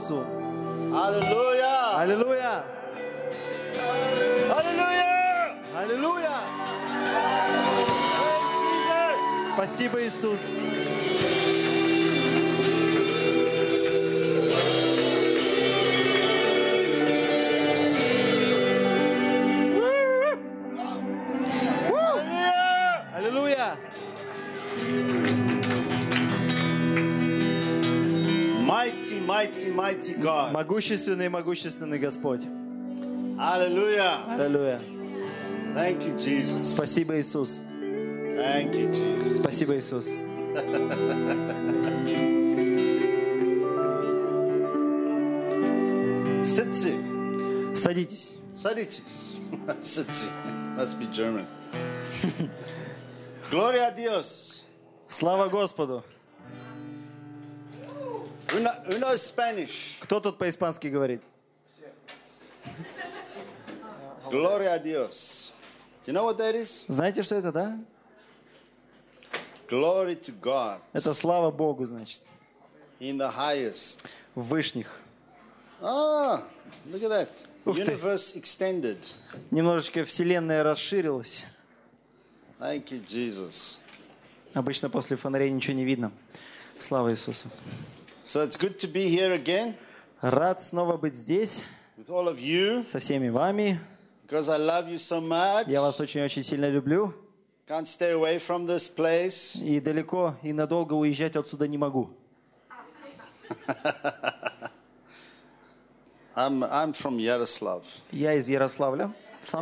Иисусу. Hallelujah. Аллилуйя! Hallelujah. Аллилуйя! Jesus. Спасибо, Иисус. Hallelujah. Аллилуйя! Mighty, mighty, mighty God. Могущественный, могущественный Господь. Hallelujah. Аллилуйя. Thank you, Jesus. Спасибо, Иисус. Thank you, Jesus. Спасибо, Иисус. Sitsi. Садитесь. Saditis. Sitsi. Must be German. Gloria a Dios. Слава Господу. Who knows Spanish? Кто тут по-испански говорит? Gloria a Dios. Do you know what that is? Знаете, что это, да? Glory to God Это слава Богу, значит. in the highest. В вышних. Ah, look at that. Ух ты. Universe extended. Немножечко Вселенная расширилась. Thank you, Jesus. Обычно после фонарей ничего не видно. Слава Иисусу. So it's good to be here again Рад снова быть здесь with all of you со всеми вами. because I love you so much. Я вас очень-очень сильно люблю. Can't stay away from this place. И далеко и надолго уезжать отсюда не могу. I'm from Yaroslav. Я из Ярославля сам.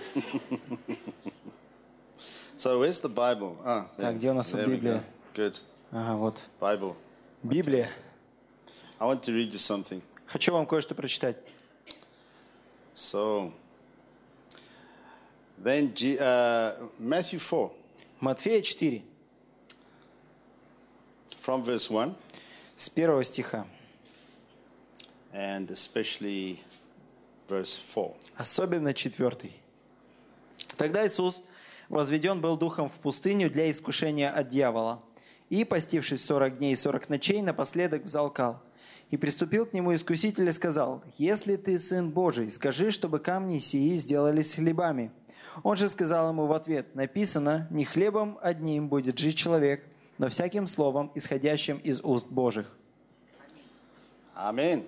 So where's the Bible? Ah, there. Так, где у нас There we Библия? go. Good. Ага, вот. Bible. Библия. I want to read you something. Хочу вам кое-что прочитать. So, then Matthew 4, Матфея 4, from verse 1, с 1 стиха. and especially verse 4. Особенно 4. Тогда Иисус возведен был духом в пустыню для искушения от дьявола. И, постившись 40 дней и 40 ночей, напоследок взалкал. И приступил к нему искуситель и сказал: «Если ты сын Божий, скажи, чтобы камни сии сделались хлебами». Он же сказал ему в ответ: «Написано, не хлебом одним будет жить человек, но всяким словом, исходящим из уст Божьих». Amen.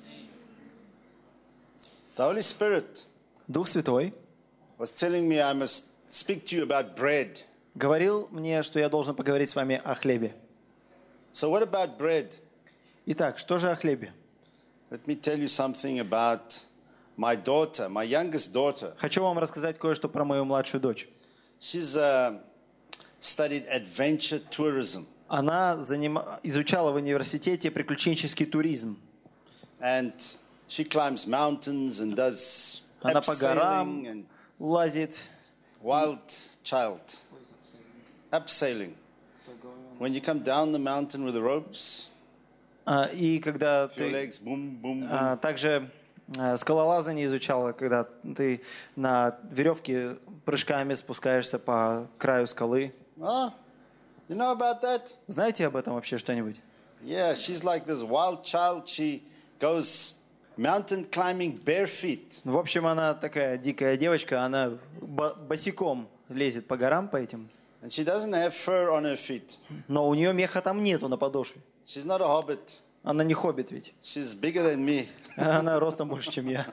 The Holy Spirit Дух Святой was telling me I must speak to you about bread. говорил мне, что я должен поговорить с вами о хлебе. So what about bread? Итак, что же о хлебе? Let me tell you something about my daughter, my youngest daughter. Хочу вам рассказать кое-что про мою младшую дочь. She's studied adventure tourism. Она изучала в университете приключенческий туризм. And she climbs mountains and does Она по горам abseiling and лазит. wild child. Abseiling. When you come down the mountain with the ropes, И когда your ты legs boom, boom, boom. также скалолазание изучала, когда ты на веревке прыжками спускаешься по краю скалы. Ah, you know about that? Знаете об этом вообще что-нибудь? Yeah, she's like this wild child. She goes mountain climbing bare feet. В общем, она такая дикая девочка, она босиком лезет по горам по этим, And she doesn't have fur on her feet. но у нее меха там нету на подошве. She's not a hobbit. Она не хоббит ведь. She's bigger than me. Она ростом больше, чем я.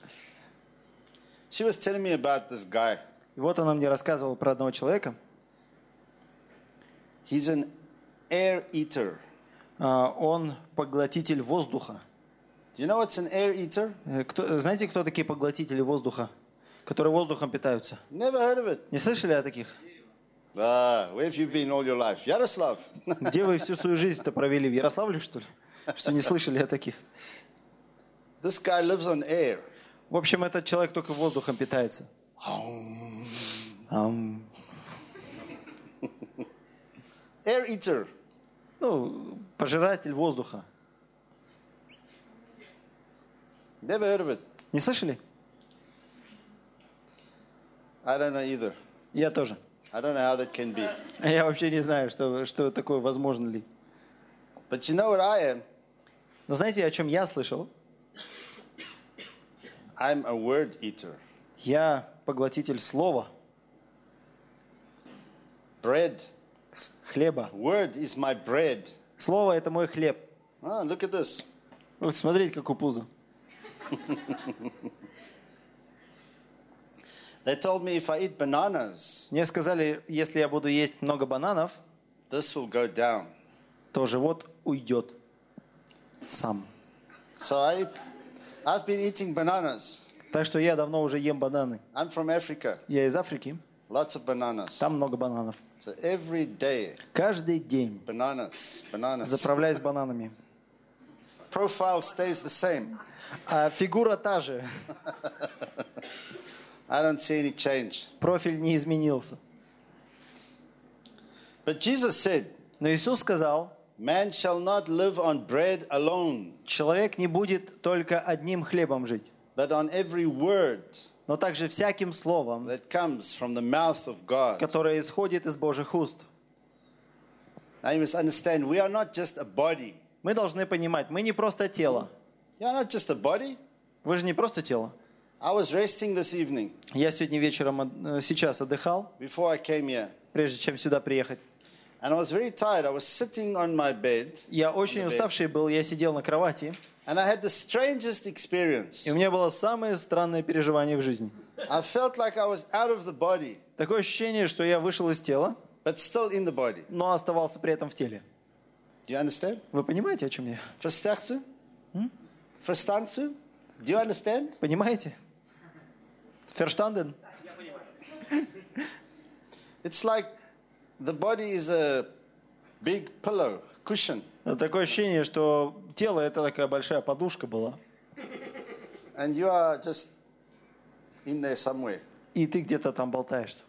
She was telling me about this guy. И вот она мне рассказывала про одного человека. He's an air eater. Он поглотитель воздуха. Do you know what's an air eater? Знаете, кто такие поглотители воздуха, которые воздухом питаются? Never heard of it. Не слышали о таких? Ah, where have you been all your life? Yaroslav. Где вы всю свою жизнь-то провели? В Ярославле, что ли? Что не слышали о таких? This guy lives on air. В общем, этот человек только воздухом питается. Air eater. Ну, пожиратель воздуха. Never heard of it. Не слышали? I don't know either. Я тоже. I don't know how that can be. Я вообще не знаю, что такое возможно ли. But you know what I am? Но знаете, о чем я слышал? I'm a word eater. Я поглотитель слова, Bread. хлеба. Word is my bread. Слово – это мой хлеб. Oh, look at this. Вот смотрите, как у пуза. They told me if I eat bananas, Мне сказали, если я буду есть много бананов, this will go down. то живот уйдет сам. So I've been eating bananas. Так что я давно уже ем бананы. I'm from Africa. Я из Африки, Lots of bananas. там много бананов. So every day, Каждый день bananas. заправляюсь бананами. Profile stays the same. А фигура та же. I don't see any change. Профиль не изменился. But Jesus said, Но Иисус сказал, man shall not live on bread alone, человек не будет только одним хлебом жить, but on every word но также всяким словом, that comes from the mouth of God. которое исходит из Божьих уст. Now you must understand, we are not just a body. Мы должны понимать, мы не просто тело. You are not just a body. Вы же не просто тело. I was resting this evening Я сегодня вечером, сейчас отдыхал, before I came here. прежде чем сюда приехать. And I was very tired. I was sitting on my bed. Я очень уставший был, я сидел на кровати, And I had the strangest experience. и у меня было самое странное переживание в жизни. I felt like I was out of the body, Такое ощущение, что я вышел из тела, but still in the body. но оставался при этом в теле. Do you understand? Вы понимаете, о чем я? Verstaat u? Verstand u? Do you understand? Понимаете? Verstanden? It's like the body is a big pillow, cushion. Такое ощущение, что тело это такая большая подушка была, And you are just in there somewhere. и ты где-то там болтаешься.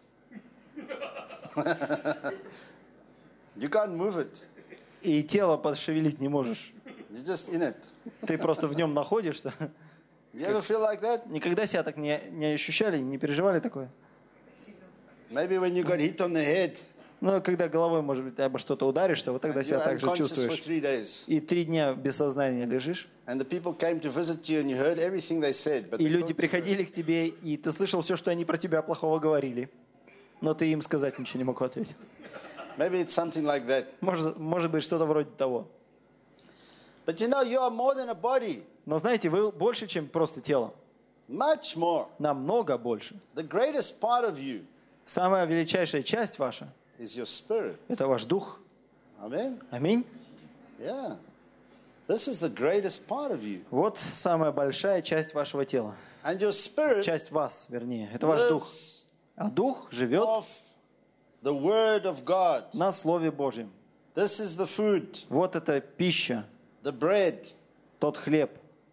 You can't move it. И тело пошевелить не можешь. You're just in it. Ты просто в нем находишься. You ever feel like that? Никогда себя так не ощущали, не переживали такое? Maybe when you got hit on the head, Но когда головой, может быть, обо что-то ударишься, вот тогда and себя you're так же unconscious for чувствуешь. 3 days. И 3 дня без сознания лежишь. And the people came to visit you and you heard everything they said. But И they люди thought- приходили к тебе, и ты слышал все, что они про тебя плохого говорили. Но ты им сказать ничего не мог в ответ. maybe it's something like that. Может быть, что-то вроде того. But you know, you are more than a body. Но знаете, вы больше, чем просто тело. Much more. Намного больше. The greatest part of you Самая величайшая часть ваша is your spirit. – это ваш дух. Amen? Аминь. Yeah. This is the greatest part of you. Вот самая большая часть вашего тела. And your spirit Часть вас, вернее. Это ваш дух. lives А дух живет off the word of God. на Слове Божьем. This is the food, Вот это пища, the bread. тот хлеб.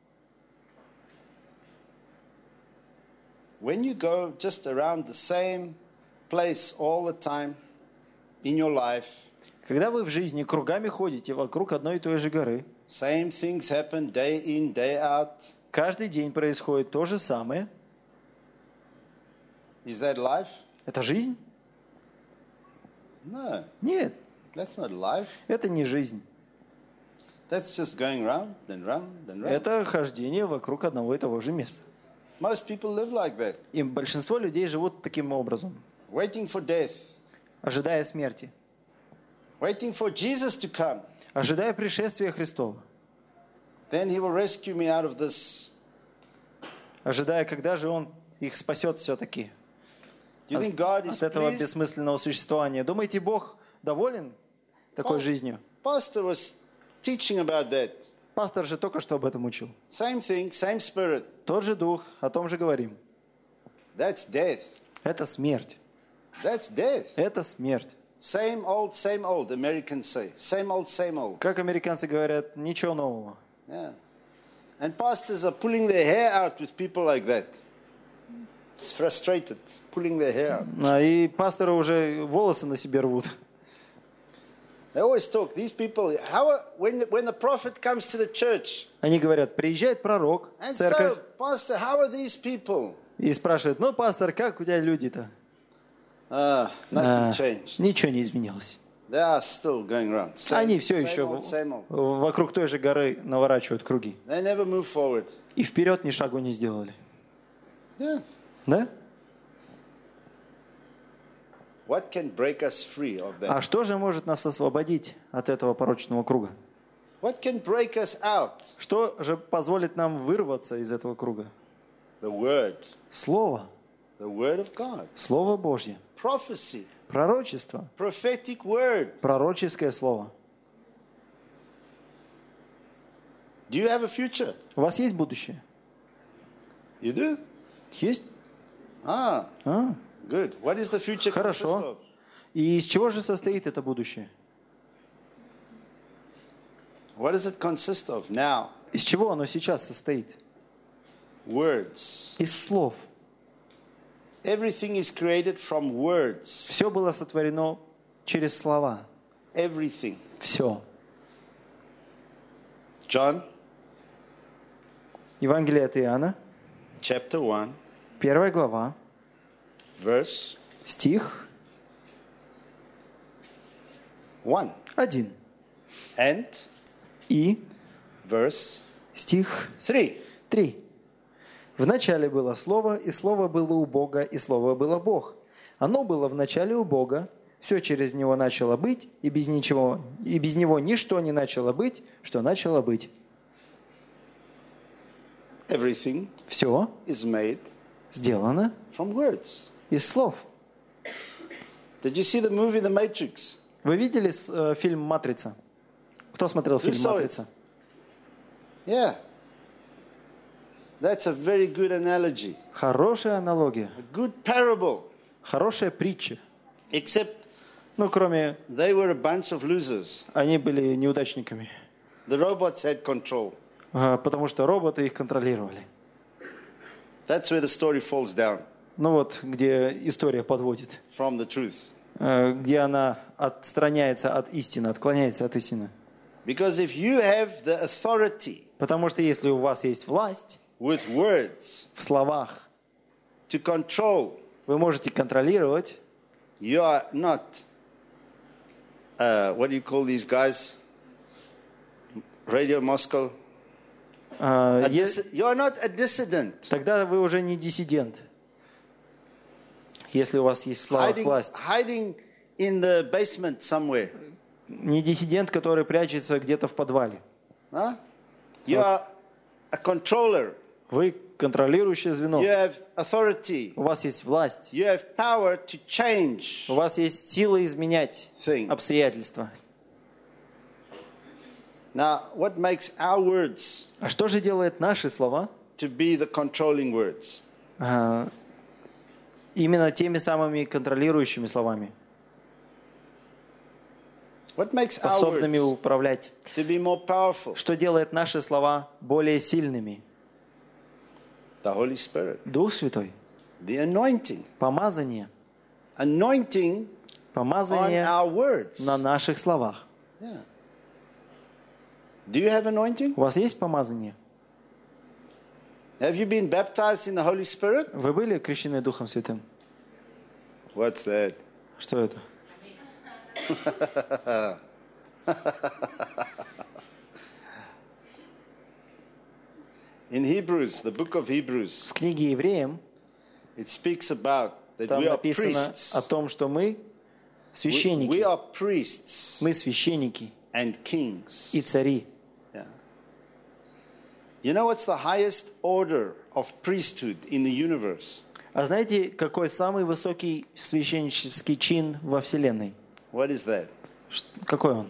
When you go just around the same place all the time in your life, Когда вы в жизни кругами ходите вокруг одной и той же горы, same things happen day in, day out. каждый день происходит то же самое. Is that life? Это жизнь? No, Нет, that's not life. это не жизнь. That's just going round and round and round. Это хождение вокруг одного и того же места. Most people live like that, И большинство людей живут таким образом, waiting for death, ожидая смерти, waiting for Jesus to come. ожидая пришествия Христова, Then he will rescue me out of this. ожидая, когда же Он их спасет все-таки Do you think God is от этого pleased? бессмысленного существования. Думаете, Бог доволен такой жизнью? Pastor was teaching about that. Пастор же только что об этом учил. Same thing, same spirit. Тот же дух, о том же говорим. That's death. Это смерть. That's death. Это смерть. Same old, Americans say. Same old. Как американцы говорят, ничего нового. Yeah. And pastors are pulling their hair out with people like that. It's frustrated, pulling their hair out. И пасторы уже волосы на себе рвут. They always talk, these people, when the prophet comes to the church, Они говорят, приезжает пророк в and церковь so, pastor, how are these people? и спрашивает, ну, пастор, как у тебя люди-то? Nothing changed. Ничего не изменилось. They are still going around. Они все Same еще old, same old. вокруг той же горы наворачивают круги. They never move forward. И вперед ни шагу не сделали. Yeah. Да? What can break us free of that? А что же может нас освободить от этого порочного круга? What can break us out? Что же позволит нам вырваться из этого круга? The Word. Слово. The Word of God. Слово Божье. Prophecy. Пророчество. Prophetic Word. Пророческое слово. Do you have a future? У вас есть будущее? You do? Есть? Ah, А, good. What is the future consist хорошо. of? И из чего же состоит это будущее? What does it consist of now? Из чего оно сейчас состоит? Words. Из слов. Everything is created from words. Все было сотворено через слова. Everything. Все. John Евангелие от Иоанна, chapter 1, 1 глава, verse стих 1. 1. And И verse стих 3. 3. В начале было Слово, и Слово было у Бога, и Слово было Бог. Оно было в начале у Бога, все через Него начало быть, и без Него ничто не начало быть, что начало быть. Everything Все is made сделано from words. из слов. Did you see the movie The Matrix? Вы видели фильм «Матрица»? Кто смотрел фильм saw it? «Матрица»? Yeah. That's a very good analogy. Хорошая аналогия, A good parable. хорошая притча. Except Ну, кроме, they were a bunch of losers. они были неудачниками, The robots had control. потому что роботы их контролировали. That's where the story falls down Ну вот, где история подводит, from the truth. где она отстраняется от истины, отклоняется от истины. Because if you have the authority Потому что если у вас есть власть with words в словах, to control, вы можете контролировать. you are not, what do you call these guys? Radio Moscow. You are not a dissident. Тогда вы уже не диссидент. Если у вас есть в словах власть. Hiding in the basement somewhere. Не диссидент, который прячется где-то в подвале. Huh? You are a controller. Вы контролирующее звено. You have authority. У вас есть власть. You have power to change У вас есть сила изменять things. обстоятельства. Now, what makes our words А что же делает наши слова to be the controlling words? именно теми самыми контролирующими словами, What makes our способными words управлять? to be more powerful? Что делает наши слова более сильными? The Holy Spirit. Дух Святой. The anointing. Помазание. Anointing on Помазание our words. на наших словах. Yeah. Do you have anointing? У вас есть помазание? Have you been baptized in the Holy Spirit? Вы были крещены Духом Святым? What's that? Что это? In Hebrews, the book of Hebrews, В книге Евреям it speaks about that там we are написано priests. о том, что мы We священники. are priests Мы священники and kings. и цари. Yeah. You know what's the highest order of priesthood in the universe? А знаете, какой самый высокий священнический чин во Вселенной? What is that? Какой он?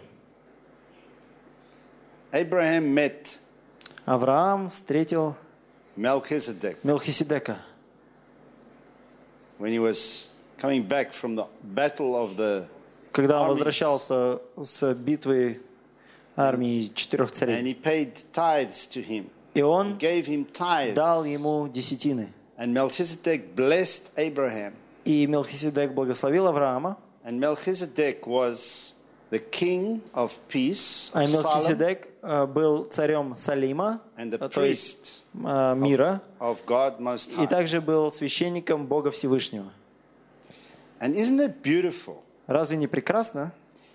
Abraham met Авраам встретил Melchizedek Мелхиседека, when he was coming back from the battle of the когда он armies. возвращался с битвы армии 4 And царей. he paid tithes to him. И он Gave him tithes. дал ему десятины. And Melchizedek blessed Abraham. И Мелхиседек благословил Авраама. And Melchizedek was the king of peace А of Salem Мелхиседек был царем Салима, and the то есть priest мира, of God Most и High. также был священником Бога Всевышнего. And isn't it beautiful Разве не прекрасно,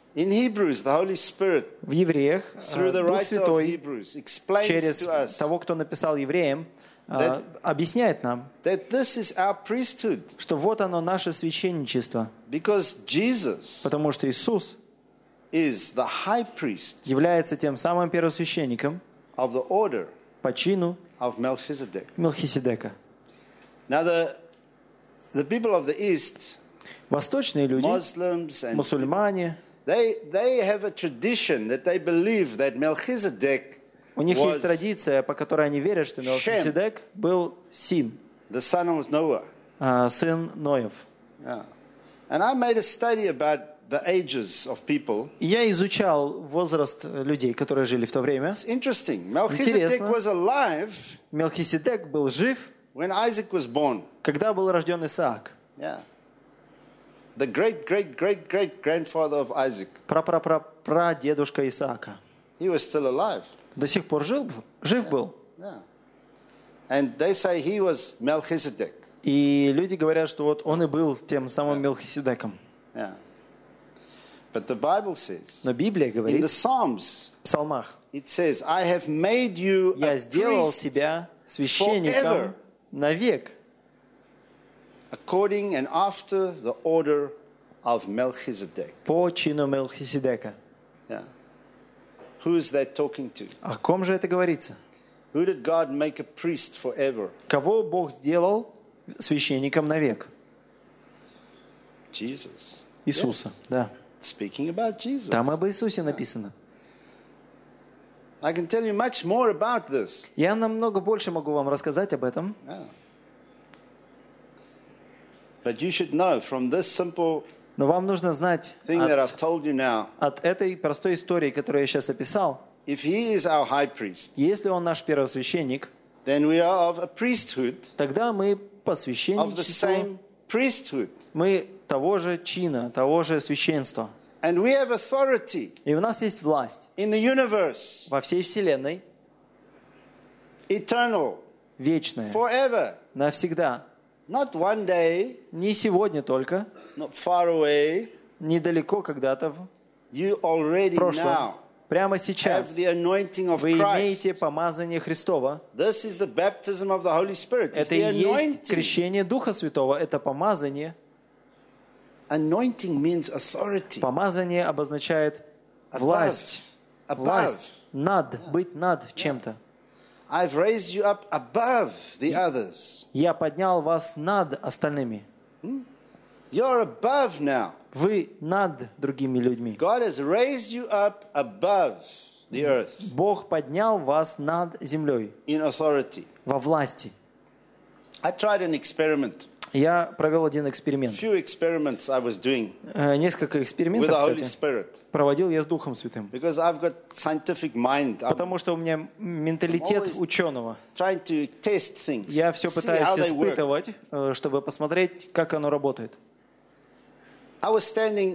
In Hebrews, the Holy Spirit, В Евреях through the Дух writer of Святой Hebrews, explains через to us того, кто написал Евреям, объясняет нам, that this is our priesthood. что вот оно наше священничество, Because Jesus потому что Иисус is the high priest является тем самым первосвященником of the order по чину of Melchizedek. Мелхиседека. Now, the people of the East, Восточные люди, Muslims, and мусульмане, they have a tradition that they believe that Melchizedek у них есть was традиция, по которой они верят, что Мелхиседек был Сим, the son of Noah. сын Ноев. Yeah. And I made a study about the ages of people. И я изучал возраст людей, которые жили в то время. It's interesting. Melchizedek was alive Мелхиседек был жив, when Isaac was born. когда был рожден Исаак. Yeah. The great-great-great-great-grandfather of Isaac. Прадедушка Исаака. He was still alive. До сих пор жив был. Yeah. And they say he was Melchizedek. И люди говорят, что вот он и был тем самым Мелхиседеком. Yeah. But the Bible says, Но Библия in говорит the Psalms, в Псалмах, it says, I have made you «Я a сделал priest тебя священником forever, навек, according and after the order of Melchizedek. по чину Мелхиседека». Yeah. Who is that talking to? О ком же это говорится? Who did God make a priest forever? Кого Бог сделал священником навек? Jesus. Иисуса, Yes. да. Speaking about Jesus. Там об Иисусе написано. I can tell you much more about this. Я намного больше могу вам рассказать об этом. Yeah. But you should know from this simple Но вам нужно знать thing that I've told you now, от этой простой истории, которую я сейчас описал, if he is our high priest, если он наш первосвященник, then we are of a priesthood, тогда мы по of the священничеству, same priesthood. мы того же чина, того же священства. And we have authority И у нас есть власть in the universe, во всей вселенной, eternal, вечная, forever. навсегда. Not one day, Не сегодня только, not far away. недалеко когда-то, You в already прошлом, now прямо have сейчас. the anointing of Вы имеете Christ. помазание Христова. This is the baptism of the Holy Spirit. It's Это the и есть anointing. крещение Духа Святого. Это помазание. Anointing means authority. Помазание обозначает власть. Above. Власть. Над. Быть над чем-то. I've raised you up above the others. Я поднял вас над остальными. You're above now. Вы над другими людьми. God has raised you up above the earth Бог поднял вас над землей. in authority. Во власти. I tried an experiment. Я провел один эксперимент. Few experiments I was doing Несколько with экспериментов, the Holy кстати, Spirit проводил я с Духом Святым. because I've got scientific mind. I'm Потому что у меня менталитет always ученого. trying to test things, Я все see пытаюсь how they work. испытывать, чтобы посмотреть, как оно работает. I was standing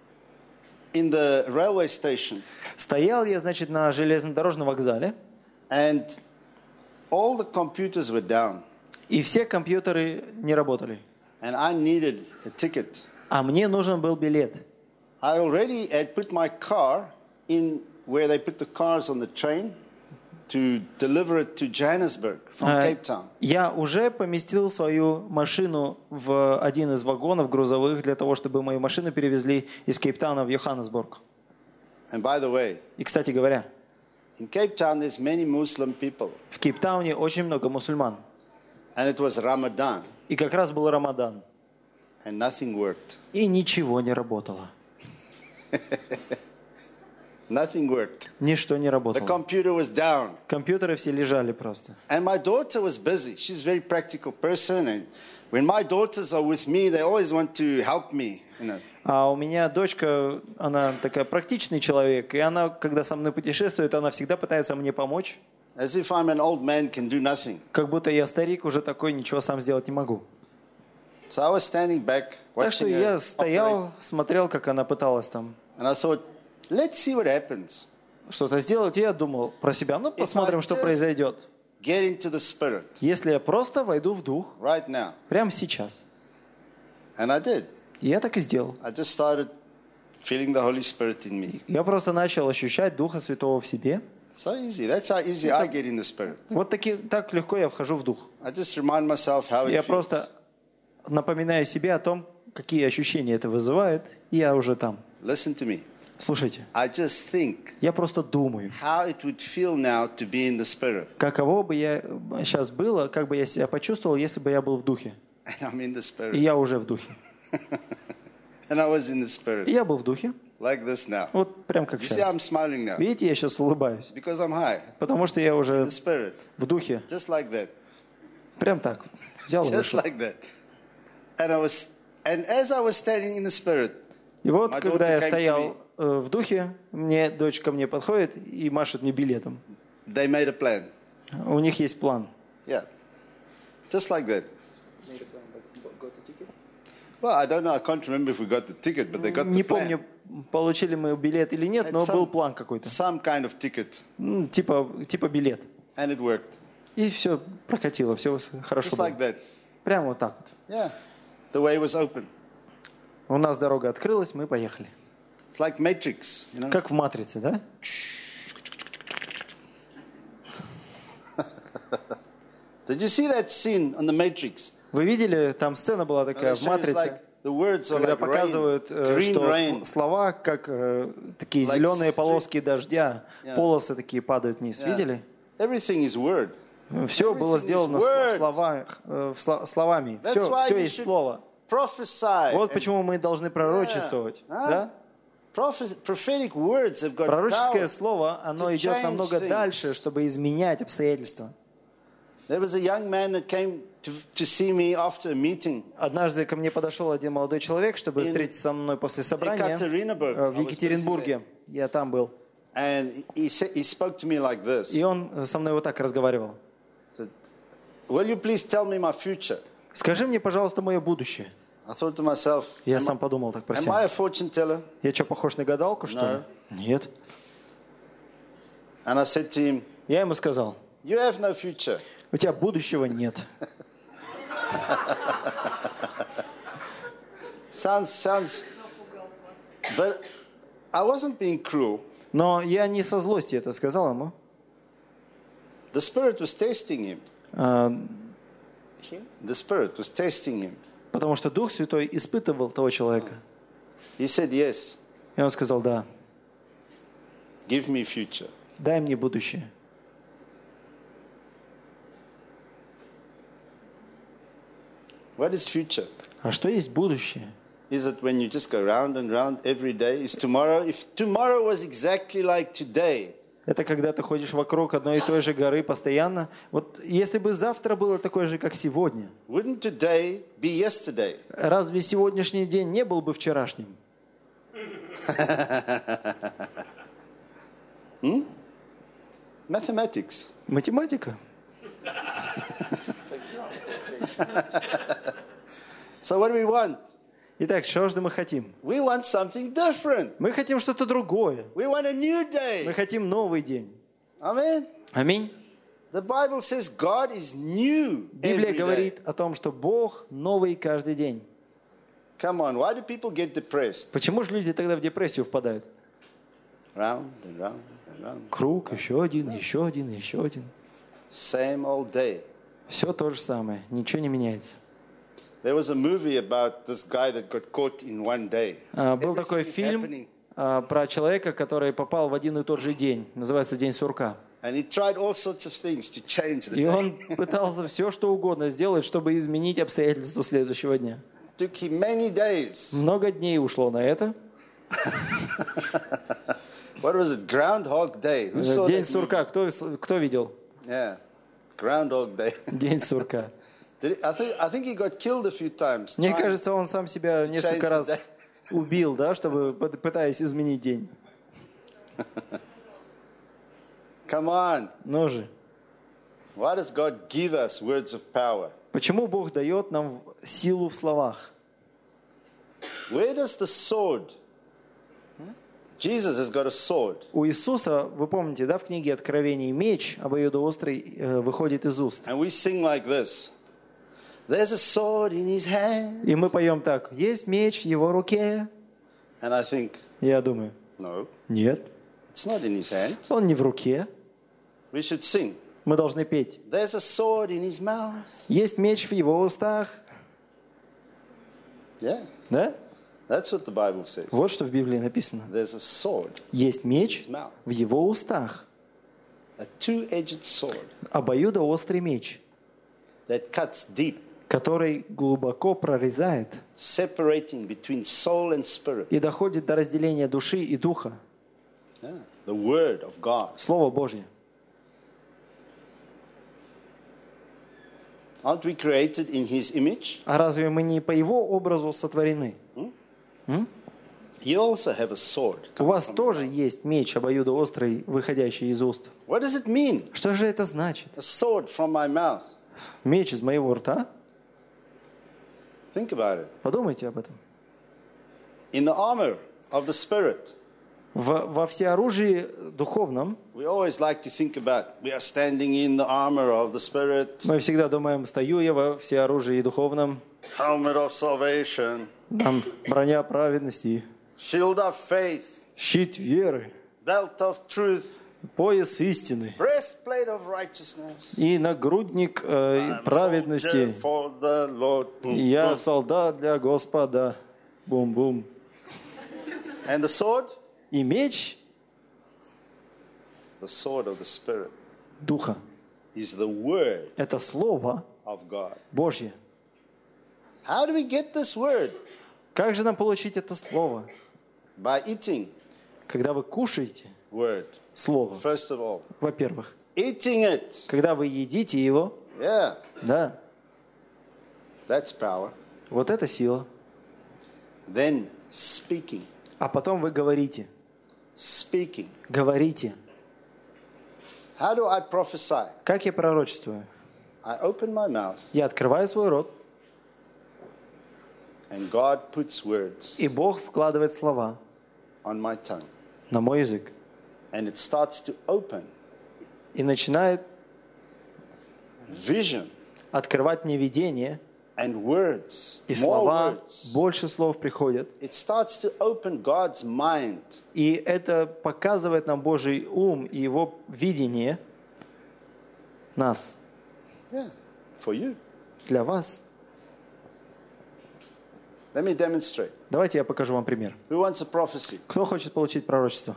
in the railway station, Стоял я, значит, на железнодорожном вокзале, and all the computers were down, и все компьютеры не работали. and I needed a ticket. А мне нужен был билет. I already had put my car in where they put the cars on the train to deliver it to Johannesburg from Cape Town. Я уже поместил свою машину в один из вагонов грузовых для того, чтобы мою машину перевезли из Кейптауна в Йоханнесбург. And by the way, И, кстати говоря, in Cape Town there's many Muslim people, в Кейптауне очень много мусульман. and it was Ramadan, И как раз был Рамадан. and nothing worked. И ничего не работало. Nothing worked. Ничто не The работало. computer was down. Компьютеры все лежали просто. And my daughter was busy. She's a very practical person, and when my daughters are with me, they always want to help me, you know. А у меня дочка, она такая практичный человек, и она, когда со мной путешествует, она всегда пытается мне помочь. As if I'm an old man, can do nothing. Как будто я старик, уже такой, ничего сам сделать не могу. So I was standing back, Так что watching her я operate, стоял, смотрел, как она пыталась там and I thought, let's see what happens. что-то сделать, и я думал про себя, ну посмотрим, что just- произойдет. Get into the spirit Если я просто войду в дух, right now. прямо сейчас. And I did. И я так и сделал. I just started feeling the Holy Spirit in me. Я просто начал ощущать Духа Святого в себе. So easy. That's how easy I get in the Spirit. Вот так легко я вхожу в Дух. I just remind myself how it Я feels. просто напоминаю себе о том, какие ощущения это вызывает, и я уже там. Listen to me. Слушайте, I just think я просто думаю, how it would feel now to be in the Spirit. каково бы я сейчас было, как бы я себя почувствовал, если бы я был в Духе. And I'm in the И Spirit. я уже в Духе. And I was in the И Spirit. я был в Духе, Like this now. вот прям как You see, I'm сейчас. smiling now. Видите, я сейчас улыбаюсь, Because I'm high. потому что я In уже the Spirit. в Духе. Just like that. Прям так. Взял и Just вышел. like that. And as I was standing in the Spirit, И вот, My когда daughter я came to стоял в Духе, дочь ко мне подходит и машет мне билетом. they made a plan. У них есть план. Yeah. Just like that. Well, I don't know. I can't remember if we got the ticket, but they got Не the plan. помню, получили мы билет или нет, но It's был план какой-то. Some kind of ticket. Типа билет. And it worked. И все прокатило, все хорошо Just было. like that. Прямо вот так вот. Yeah. The way was open. У нас дорога открылась, мы поехали. It's like Matrix, you know? Как в «Матрице», да? Did you see that scene on the Matrix? Вы видели, там сцена была They такая в show you «Матрице», like the words are когда like rain, показывают, green что rain. слова, как такие Like зеленые street- полоски дождя, Yeah. полосы такие падают вниз. Yeah. Видели? Everything is word. Все было Everything is сделано word. словами. That's Все why you есть should слово. Prophesy. Вот And почему мы должны пророчествовать. Yeah. Да? prophetic words have got Пророческое power. слово, оно to идет change намного things. дальше, чтобы изменять обстоятельства. There was a young man that came to see me after a meeting Однажды ко мне подошел один молодой человек, чтобы In встретиться со мной после собрания Ekaterinburg. I в was Екатеринбурге. Я там был. and he spoke to me like this. И он со мной вот так разговаривал. He said, will you please tell me my future? Скажи мне, пожалуйста, мое будущее. I thought to myself, Я am, сам подумал так про am I себя. a fortune teller? Я что, похож на гадалку, что ли? Нет. And I said to him, Я ему сказал, you have no future. у тебя будущего нет. Sounds, but I wasn't being cruel. Но я не со злости это сказал ему. The Spirit was testing him. а, The Spirit was testing him. Потому что Дух Святой испытывал того человека. He said, yes, И он сказал, да, give me future. дай мне будущее. What is future? А что есть будущее? Is it when you just go round and round every day? Is tomorrow? If tomorrow was exactly like today, Это когда ты ходишь вокруг одной и той же горы постоянно. Вот если бы завтра было такое же, как сегодня, wouldn't today be yesterday? разве сегодняшний день не был бы вчерашним? Mathematics. Математика. So what do we want? Итак, что же мы хотим? We want something different. Мы хотим что-то другое. We want a new Мы day. хотим новый день. Amen. Аминь. The Bible says God is new Библия every day. говорит о том, что Бог новый каждый день. Come on, why do people get depressed? Почему же люди тогда в депрессию впадают? Round and round and round. Круг, еще один, еще один, еще один. Same old day. Все то же самое, ничего не меняется. There was a movie about this guy that got caught in one day. Был такой Everything is фильм happening. про человека, который попал в один и тот же день. Называется «День сурка». And he tried all sorts of things to change the И он day. пытался все, что угодно сделать, чтобы изменить обстоятельства следующего дня. Took him many days. Много дней ушло на это. What was it? Groundhog Day. Who saw День that сурка. Кто видел? movie? Yeah. Groundhog Day. День сурка. I think he got killed a few times. Мне trying- кажется, он сам себя несколько change the раз убил, да, чтобы пытаясь изменить день. Come on. Ну же. Why does God give us words of power? Почему Бог дает нам силу в словах? Where does the sword? Jesus has got a sword. У Иисуса, вы помните, да, в книге Откровений меч обоюдоострый выходит из уст. And we sing like this. There's a sword in his hand. И мы поем так. Есть меч в его руке. And I think, Я думаю, no, нет, it's not in his hand. он не в руке. We should sing. Мы должны петь. There's a sword in his mouth. Есть меч в его устах. Yeah, Да? that's what the Bible says. Вот что в Библии написано. There's a sword, Есть меч в его устах. a two-edged sword Обоюдоострый меч, that cuts deep, который глубоко прорезает separating between soul and spirit. и доходит до разделения души и духа. Yeah, the word of God. Слово Божье. Aren't we created in his image? А разве мы не по его образу сотворены? You also have a sword. У вас тоже есть меч обоюдоострый, выходящий из уст. What does it mean? Что же это значит? A sword from my mouth. Меч из моего рта? Think about it. Подумайте об этом. In the armor of the spirit, Во всеоружии духовном we always like to think about we are standing in the armor of the spirit, мы всегда думаем, стою я во всеоружии духовном, helmet of salvation, там броня праведности, shield of faith, щит веры, belt of truth, пояс истины breastplate of righteousness. и нагрудник I'm праведности. soldier for the Lord. Я солдат для Господа. Бум-бум. And the sword? И меч The sword of the spirit духа. is the word Это слово of God. Божье. How do we get this word? Как же нам получить это слово? By eating Когда вы кушаете word. слово, First of all, во-первых, eating it. когда вы едите его, Yeah, да, that's power. вот это сила. Then speaking. А потом вы говорите. Speaking. Говорите. How do I prophesy? Как я пророчествую? I open my mouth Я открываю свой рот, and God puts words и Бог вкладывает слова on my tongue. на мой язык. And it starts to open И начинает vision открывать мне видение, and words. и More слова, words. больше слов приходят. It starts to open God's mind. И это показывает нам Божий ум и его видение нас, Yeah, for you. для вас. Let me demonstrate. Давайте я покажу вам пример. Who wants a prophecy? Кто хочет получить пророчество?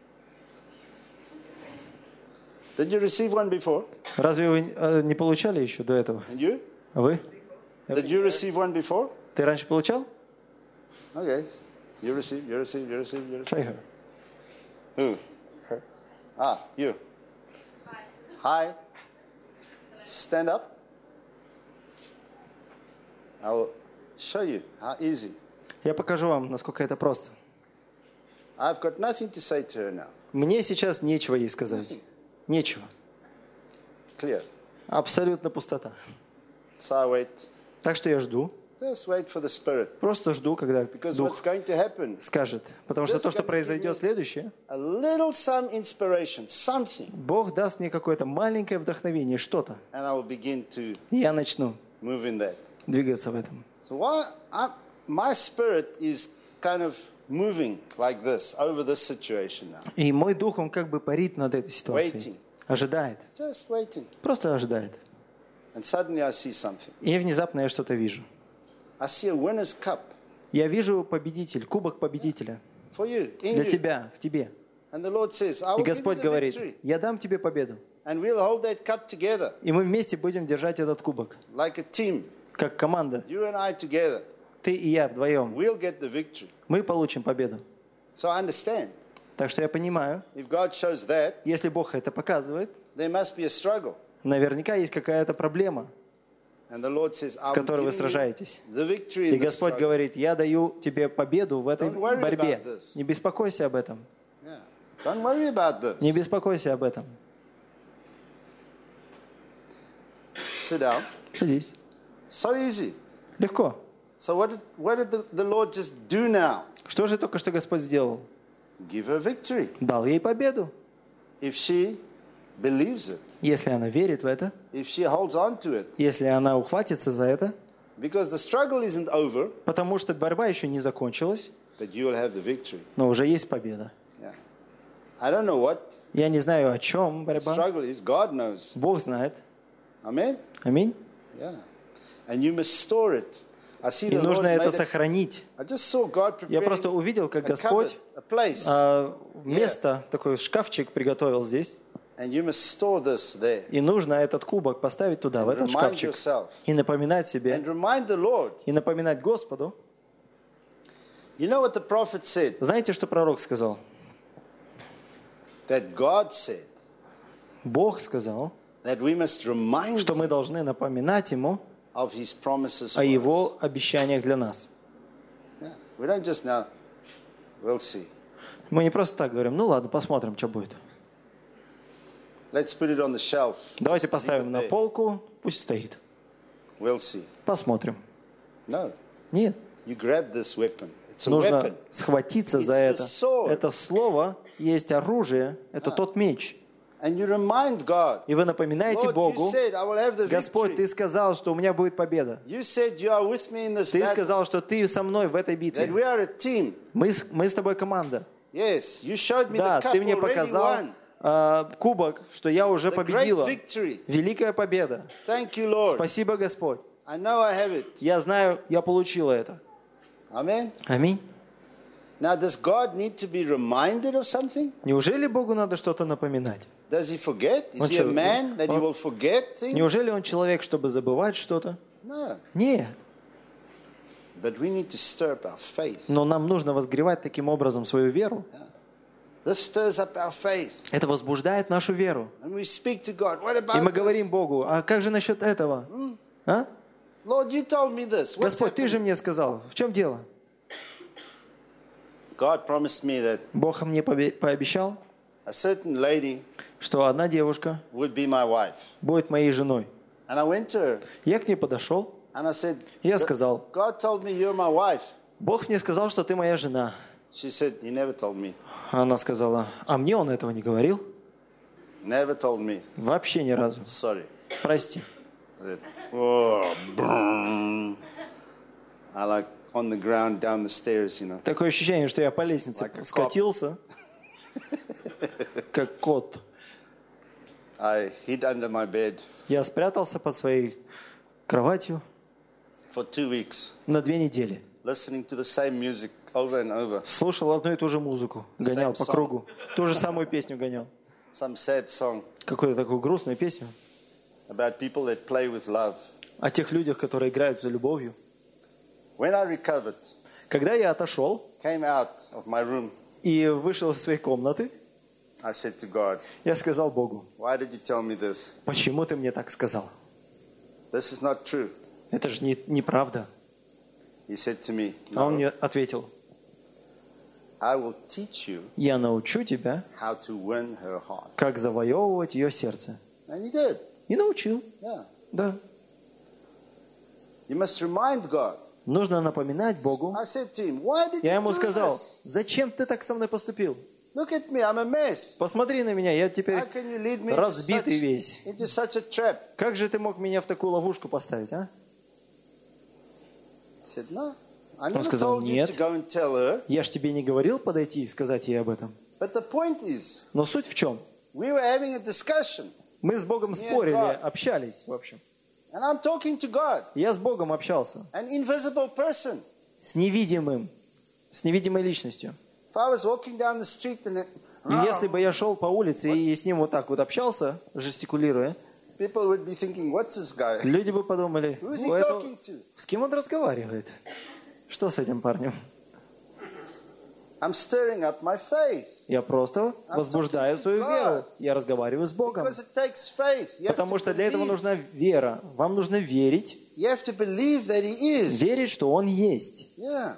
Did you receive one before? Разве вы не получали еще до этого? And you? А вы? Did you receive one before? Ты раньше получал? Okay. You receive, you receive, you receive, you receive. Try her. Who? Her. Ah, you. Hi. Stand up. I will show you how easy. Я покажу вам, насколько это просто. I've got nothing to say to her now. Мне сейчас нечего ей сказать. Нечего. Clear. Абсолютно пустота. So I wait. Так что я жду. Just wait for the Spirit. Просто жду, когда Because what's Дух going to happen? скажет. Потому что то, что произойдет следующее, A little some inspiration, something. Бог даст мне какое-то маленькое вдохновение, что-то. And I will begin to И я начну move in that. двигаться в этом. So my spirit is kind of moving like this over this situation now. И мой дух, он как бы парит над этой Waiting. ситуацией. Ожидает. Just waiting. Просто ожидает. And suddenly I see something. И внезапно я что-то вижу. I see a winner's cup Я вижу победитель, кубок победителя. for you, in Для you. тебя, в тебе. And the Lord says, I И will give you Господь the говорит, victory. я дам тебе победу. And we'll hold that cup together И мы вместе будем держать этот кубок. like a team. Как команда. You and I together. Ты и я вдвоем. We'll get the victory. Мы получим победу. So I understand. Так что я понимаю, If God shows that, если Бог это показывает, there must be a struggle. наверняка есть какая-то проблема, And the Lord says, с I'm которой вы giving you сражаетесь. the victory И in the Господь struggle. говорит, я даю тебе победу в этой Don't worry борьбе. about this. Не беспокойся об этом. Yeah. Don't worry about this. Не беспокойся об этом. Sit down. Садись. So easy. Легко. So what did the Lord just do now? Что же только что Господь сделал? Give her victory. Дал ей победу. If she believes it, Если она верит в это, if she holds on to it, если она ухватится за это, because the struggle isn't over, потому что борьба еще не закончилась, but you will have the victory. но уже есть победа. Yeah. I don't know what Я не знаю, о чем the борьба. struggle is. God knows. Бог знает. Amen? Аминь. Yeah. And you must store it. I see И the Lord нужно это made it. сохранить. I just saw God Я preparing просто увидел, как a cupboard, Господь a place. место, такой шкафчик приготовил здесь. And you must store this there. И нужно этот кубок поставить туда, в And этот remind шкафчик. yourself. И напоминать себе, And remind the Lord. и напоминать Господу. You know what the prophet said? Знаете, что пророк сказал? That God said Бог сказал, that we must remind что him мы должны напоминать Ему of his promises о for us. Его обещаниях для нас. Yeah. We don't just know, we'll see. Мы не просто так говорим, ну ладно, посмотрим, что будет. Let's put it on the shelf. Давайте Leave поставим it на there. полку, пусть стоит. We'll see. Посмотрим. No, Нет, you grab this weapon. It's a нужно weapon. схватиться за It's the это. sword. Это слово есть оружие, это тот меч. And you remind God, И вы напоминаете Lord, you Богу, said, I will have the Господь, victory. Ты сказал, что у меня будет победа. You said you are with me in this Ты battle. сказал, что Ты со мной в этой That битве. we are a team. Мы с тобой команда. Yes, you showed me Да, the cup Ты мне already показал won. кубок, что я уже The great победила. victory. Великая победа. Thank you, Lord. Спасибо, Господь. I know I have it. Я знаю, я получила это. Amen. Аминь. Now, does God need to be reminded of something? Неужели Богу надо что-то напоминать? Does he forget? Is Он he a что, man that he он- will forget things? Неужели Он человек, чтобы забывать что-то? No. Нет. But we need to stir up our faith. Но нам нужно возгревать таким образом свою веру. This stirs up our faith. Это возбуждает нашу веру. And we speak to God. What И about мы this? говорим Богу, а как же насчет этого? А? Lord, you told me this. What's Господь, Ты же happening? мне сказал, в чем дело? God promised me that Бог мне пообещал, a certain lady что одна девушка would be my wife. будет моей женой. And I went to her Я к ней подошел, and I said, я сказал, God told me you're my wife. Бог мне сказал, что ты моя жена. She said, He never told me. Она сказала, а мне он этого не говорил? Never told me. Вообще ни разу. Sorry. Прости. I said, oh, boom. I like on the ground down the stairs, you know. Такое ощущение, что я по лестнице Like a cop. скатился, как кот. I hid under my bed Я спрятался под своей кроватью for 2 weeks, на 2 недели. listening to the same music over and over. Слушал одну и ту же музыку, гонял Same по song. кругу. Ту же самую песню гонял. Some sad song Какую-то такую грустную песню about people that play with love. о тех людях, которые играют за любовью. When I recovered, Когда я отошел came out of my room, и вышел из своей комнаты, I said to God, я сказал Богу, why did you tell me this? почему ты мне так сказал? This is not true. Это же неправда. He said to me, А он no, мне ответил, I will teach you я научу тебя, how to win her heart. как завоевывать ее сердце. And he did. И научил, Yeah. да. You must remind God. Нужно напоминать Богу. I said to him, why did Я you ему do сказал, this? зачем ты так со мной поступил? Look at me, I'm a mess. Посмотри на меня, я теперь How can you lead me разбитый весь. into such a trap? Как же ты мог меня в такую ловушку поставить, а? He said, no. I never сказал, told you «Нет». to go and tell her. Я ж тебе не говорил подойти и сказать ей об этом. But the point is, Но суть в чем? we were having a discussion. Мы с Богом Нет, спорили, God. общались, в общем. And I'm talking to God, Я с Богом общался, an invisible person. с невидимым, с невидимой личностью. If I was walking down the street and И если бы я шел по улице и с ним вот так вот общался, жестикулируя, people would be thinking, what's this guy? люди бы подумали, Who is he «О, это- talking to? с кем он разговаривает? Что с этим парнем?» I'm stirring up my faith. Я просто возбуждаю свою веру. Я разговариваю с Богом. Because it takes faith. You have Потому to что для этого believe. нужна вера. Вам нужно верить, You have to believe that he is. верить, что Он есть. Yeah.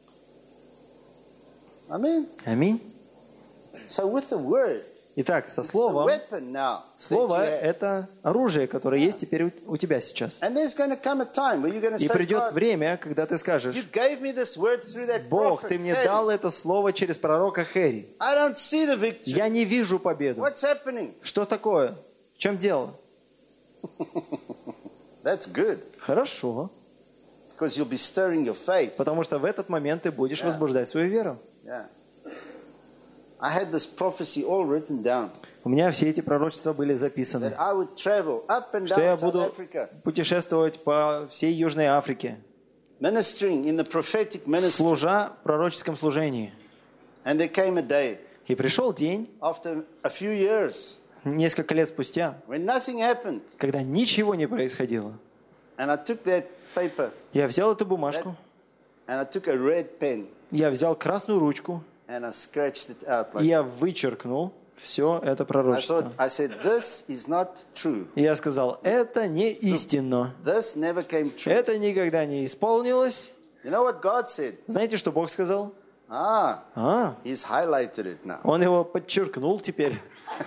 Amen. Аминь. So with the word, Итак, со it's the словом. weapon now. that Слово you – have. это оружие, которое есть теперь у тебя сейчас. And there's going to come a time where you're going to И say, придет God, время, когда ты скажешь, you gave me this word through that Бог, prophet. ты мне Hey, дал это слово через пророка Хери. I don't see the victory. Я не вижу победу. What's happening? Что такое? В чем дело? That's good. Хорошо. because you'll be stirring your faith. Потому что в этот момент ты будешь возбуждать свою веру. Yeah. I had this prophecy all written down У меня все эти пророчества были записаны, that I would travel up and что я down South буду Africa, путешествовать по всей Южной Африке, ministering in the prophetic ministry. служа в пророческом служении. And there came a day И пришел день, after a few years несколько лет спустя, when nothing happened. когда ничего не происходило. And I took that paper Я взял эту бумажку, and I took a red pen я взял красную ручку, and I scratched it out и like я вычеркнул все это пророчество. I said, this is not true. И я сказал, это не истинно. This never came true. Это никогда не исполнилось. You know what God said? Знаете, что Бог сказал? He's highlighted it now. Он его подчеркнул теперь.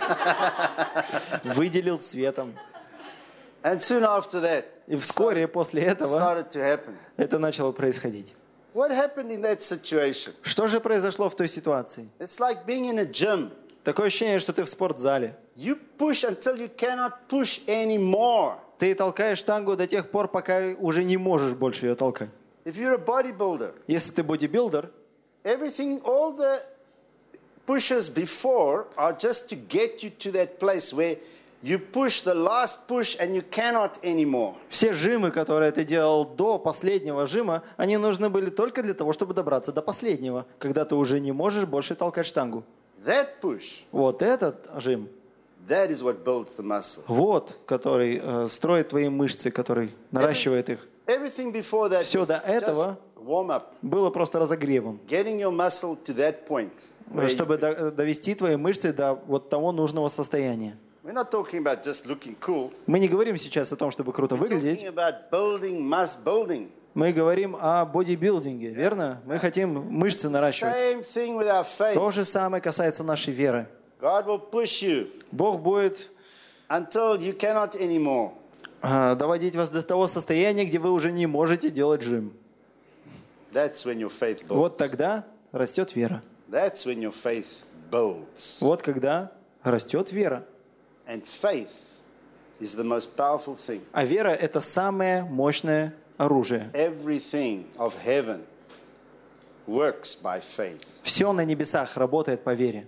Выделил цветом. And soon after that, И вскоре после этого started to happen. это начало происходить. What happened in that situation? Что же произошло в той ситуации? It's like being in a gym. Такое ощущение, что ты в спортзале. You push until you cannot push anymore. Ты толкаешь штангу до тех пор, пока уже не можешь больше ее толкать. If you're a bodybuilder, Если ты бодибилдер, everything, all the pushes before are just to get you to that place where you push the last push and you cannot anymore. все жимы, которые ты делал до последнего жима, они нужны были только для того, чтобы добраться до последнего, когда ты уже не можешь больше толкать штангу. That push, Вот этот жим, that is what builds the muscle. вот, который строит твои мышцы, который наращивает их, Everything before that Всё is до just этого warm up, было просто разогревом, getting your muscle to that point. where you- чтобы довести твои мышцы до вот того нужного состояния. We're not talking about just looking cool. Мы не говорим сейчас о том, чтобы круто We're выглядеть. talking about building, building. Мы говорим о бодибилдинге, верно? Мы хотим мышцы наращивать. Same thing with our faith. То же самое касается нашей веры. God will push you Бог будет until you cannot anymore. доводить вас до того состояния, где вы уже не можете делать жим. That's when your faith builds. Вот тогда растет вера. That's when your faith builds. Вот когда растет вера. And faith is the most powerful thing. А вера – это самое мощное оружие. Everything of heaven works by faith. Все на небесах работает по вере.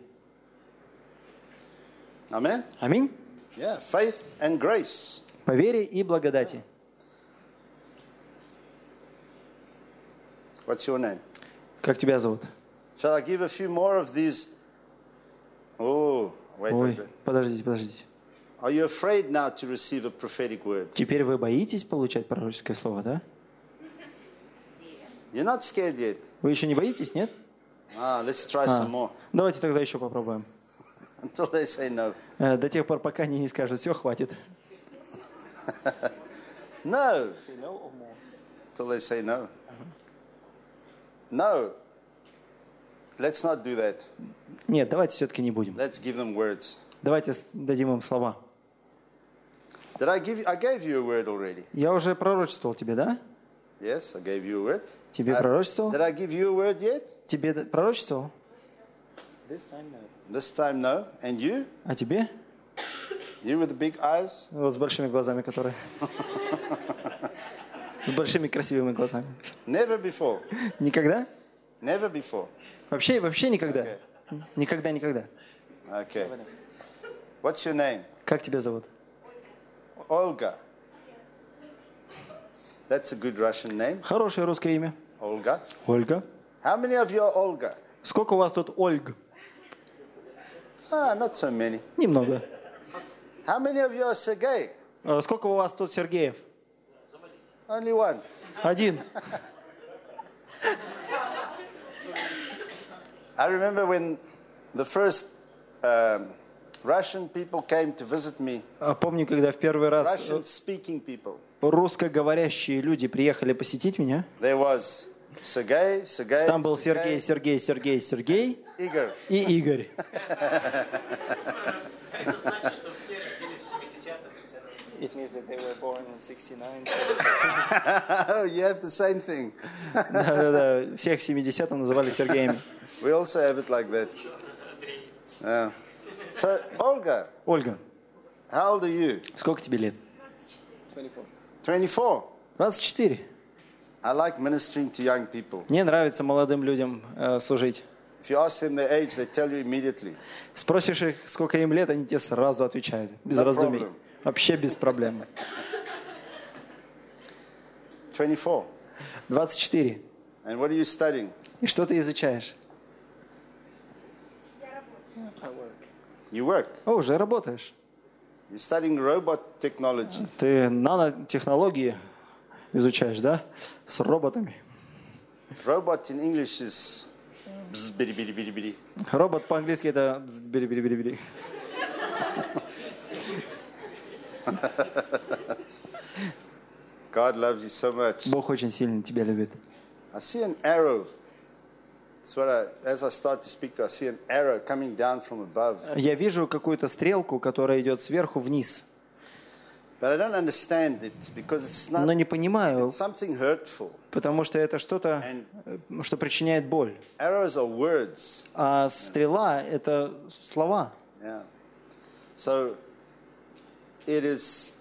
Amen? Аминь. Yeah, faith and grace. По вере и благодати. What's your name? Как тебя зовут? Shall I give a few more of these? Oh, wait, Ой, wait, wait. подождите. Are you afraid now to receive a prophetic word? Теперь вы боитесь получать пророческое слово, да? You're not scared yet. Вы еще не боитесь, нет? Let's try some more Давайте тогда еще попробуем. until they say no. До тех пор, пока они не скажут, все, хватит. No. Till they say no. No. Let's not do that. Нет, давайте все-таки не будем. Let's give them words. Давайте дадим им слова. Did I give you? I gave you a word already. Я уже пророчествовал тебе, да? Yes, I gave you a word. Тебе пророчествовал? Did I give you a word yet? Тебе пророчествовал? This time, no. And you? А тебе? You with the big eyes? Вот с большими глазами, которые... С большими красивыми глазами. Never before. Никогда? Never before. Вообще никогда. Никогда. Okay. What's your name? Как тебя зовут? Olga. That's a good Russian name. Хорошее русское имя. Olga. Ольга. How many of you are Olga? Сколько у вас тут Ольг? Not so many. Немного. How many of you are Sergei? Сколько у вас тут Сергеев? Only one. Один. I remember when the first Russian people came to visit me. Помню, когда в первый раз Russian-speaking people. русскоговорящие люди приехали посетить меня. There was Sergei. Там был Сергей, Igor. и Игорь. Это значит, что все родились в 70-х. It means that they were born in 69. Oh, you have the same thing. Да. Всех в 70-м называли Сергеями. We also have it like that. Yeah. So, Olga, Ольга, how old are you? сколько тебе лет? 24. 24. I like ministering to young people. Мне нравится молодым людям служить. If you ask them their age, they tell you immediately. Спросишь их, сколько им лет, они тебе сразу отвечают. Без No раздумий. problem. Вообще без проблем. 24. 24. And what are you studying? И что ты изучаешь? You work. О, уже работаешь. You're studying robot technology. Ты нанотехнологии изучаешь, да? С роботами. Robot in English is bzz, bidi, bidi, bidi, bidi. Робот по-английски это бери-бери-бери-бери. God loves you so much. Бог очень сильно тебя любит. I see an arrow. That's what as I start to speak to, I see an arrow coming down from above. Я вижу какую-то стрелку, которая идет сверху вниз. But I don't understand it because it's not Но не понимаю, it's something hurtful. потому что это что-то, что причиняет боль. Arrows are words. А стрела — это слова. Yeah. So it is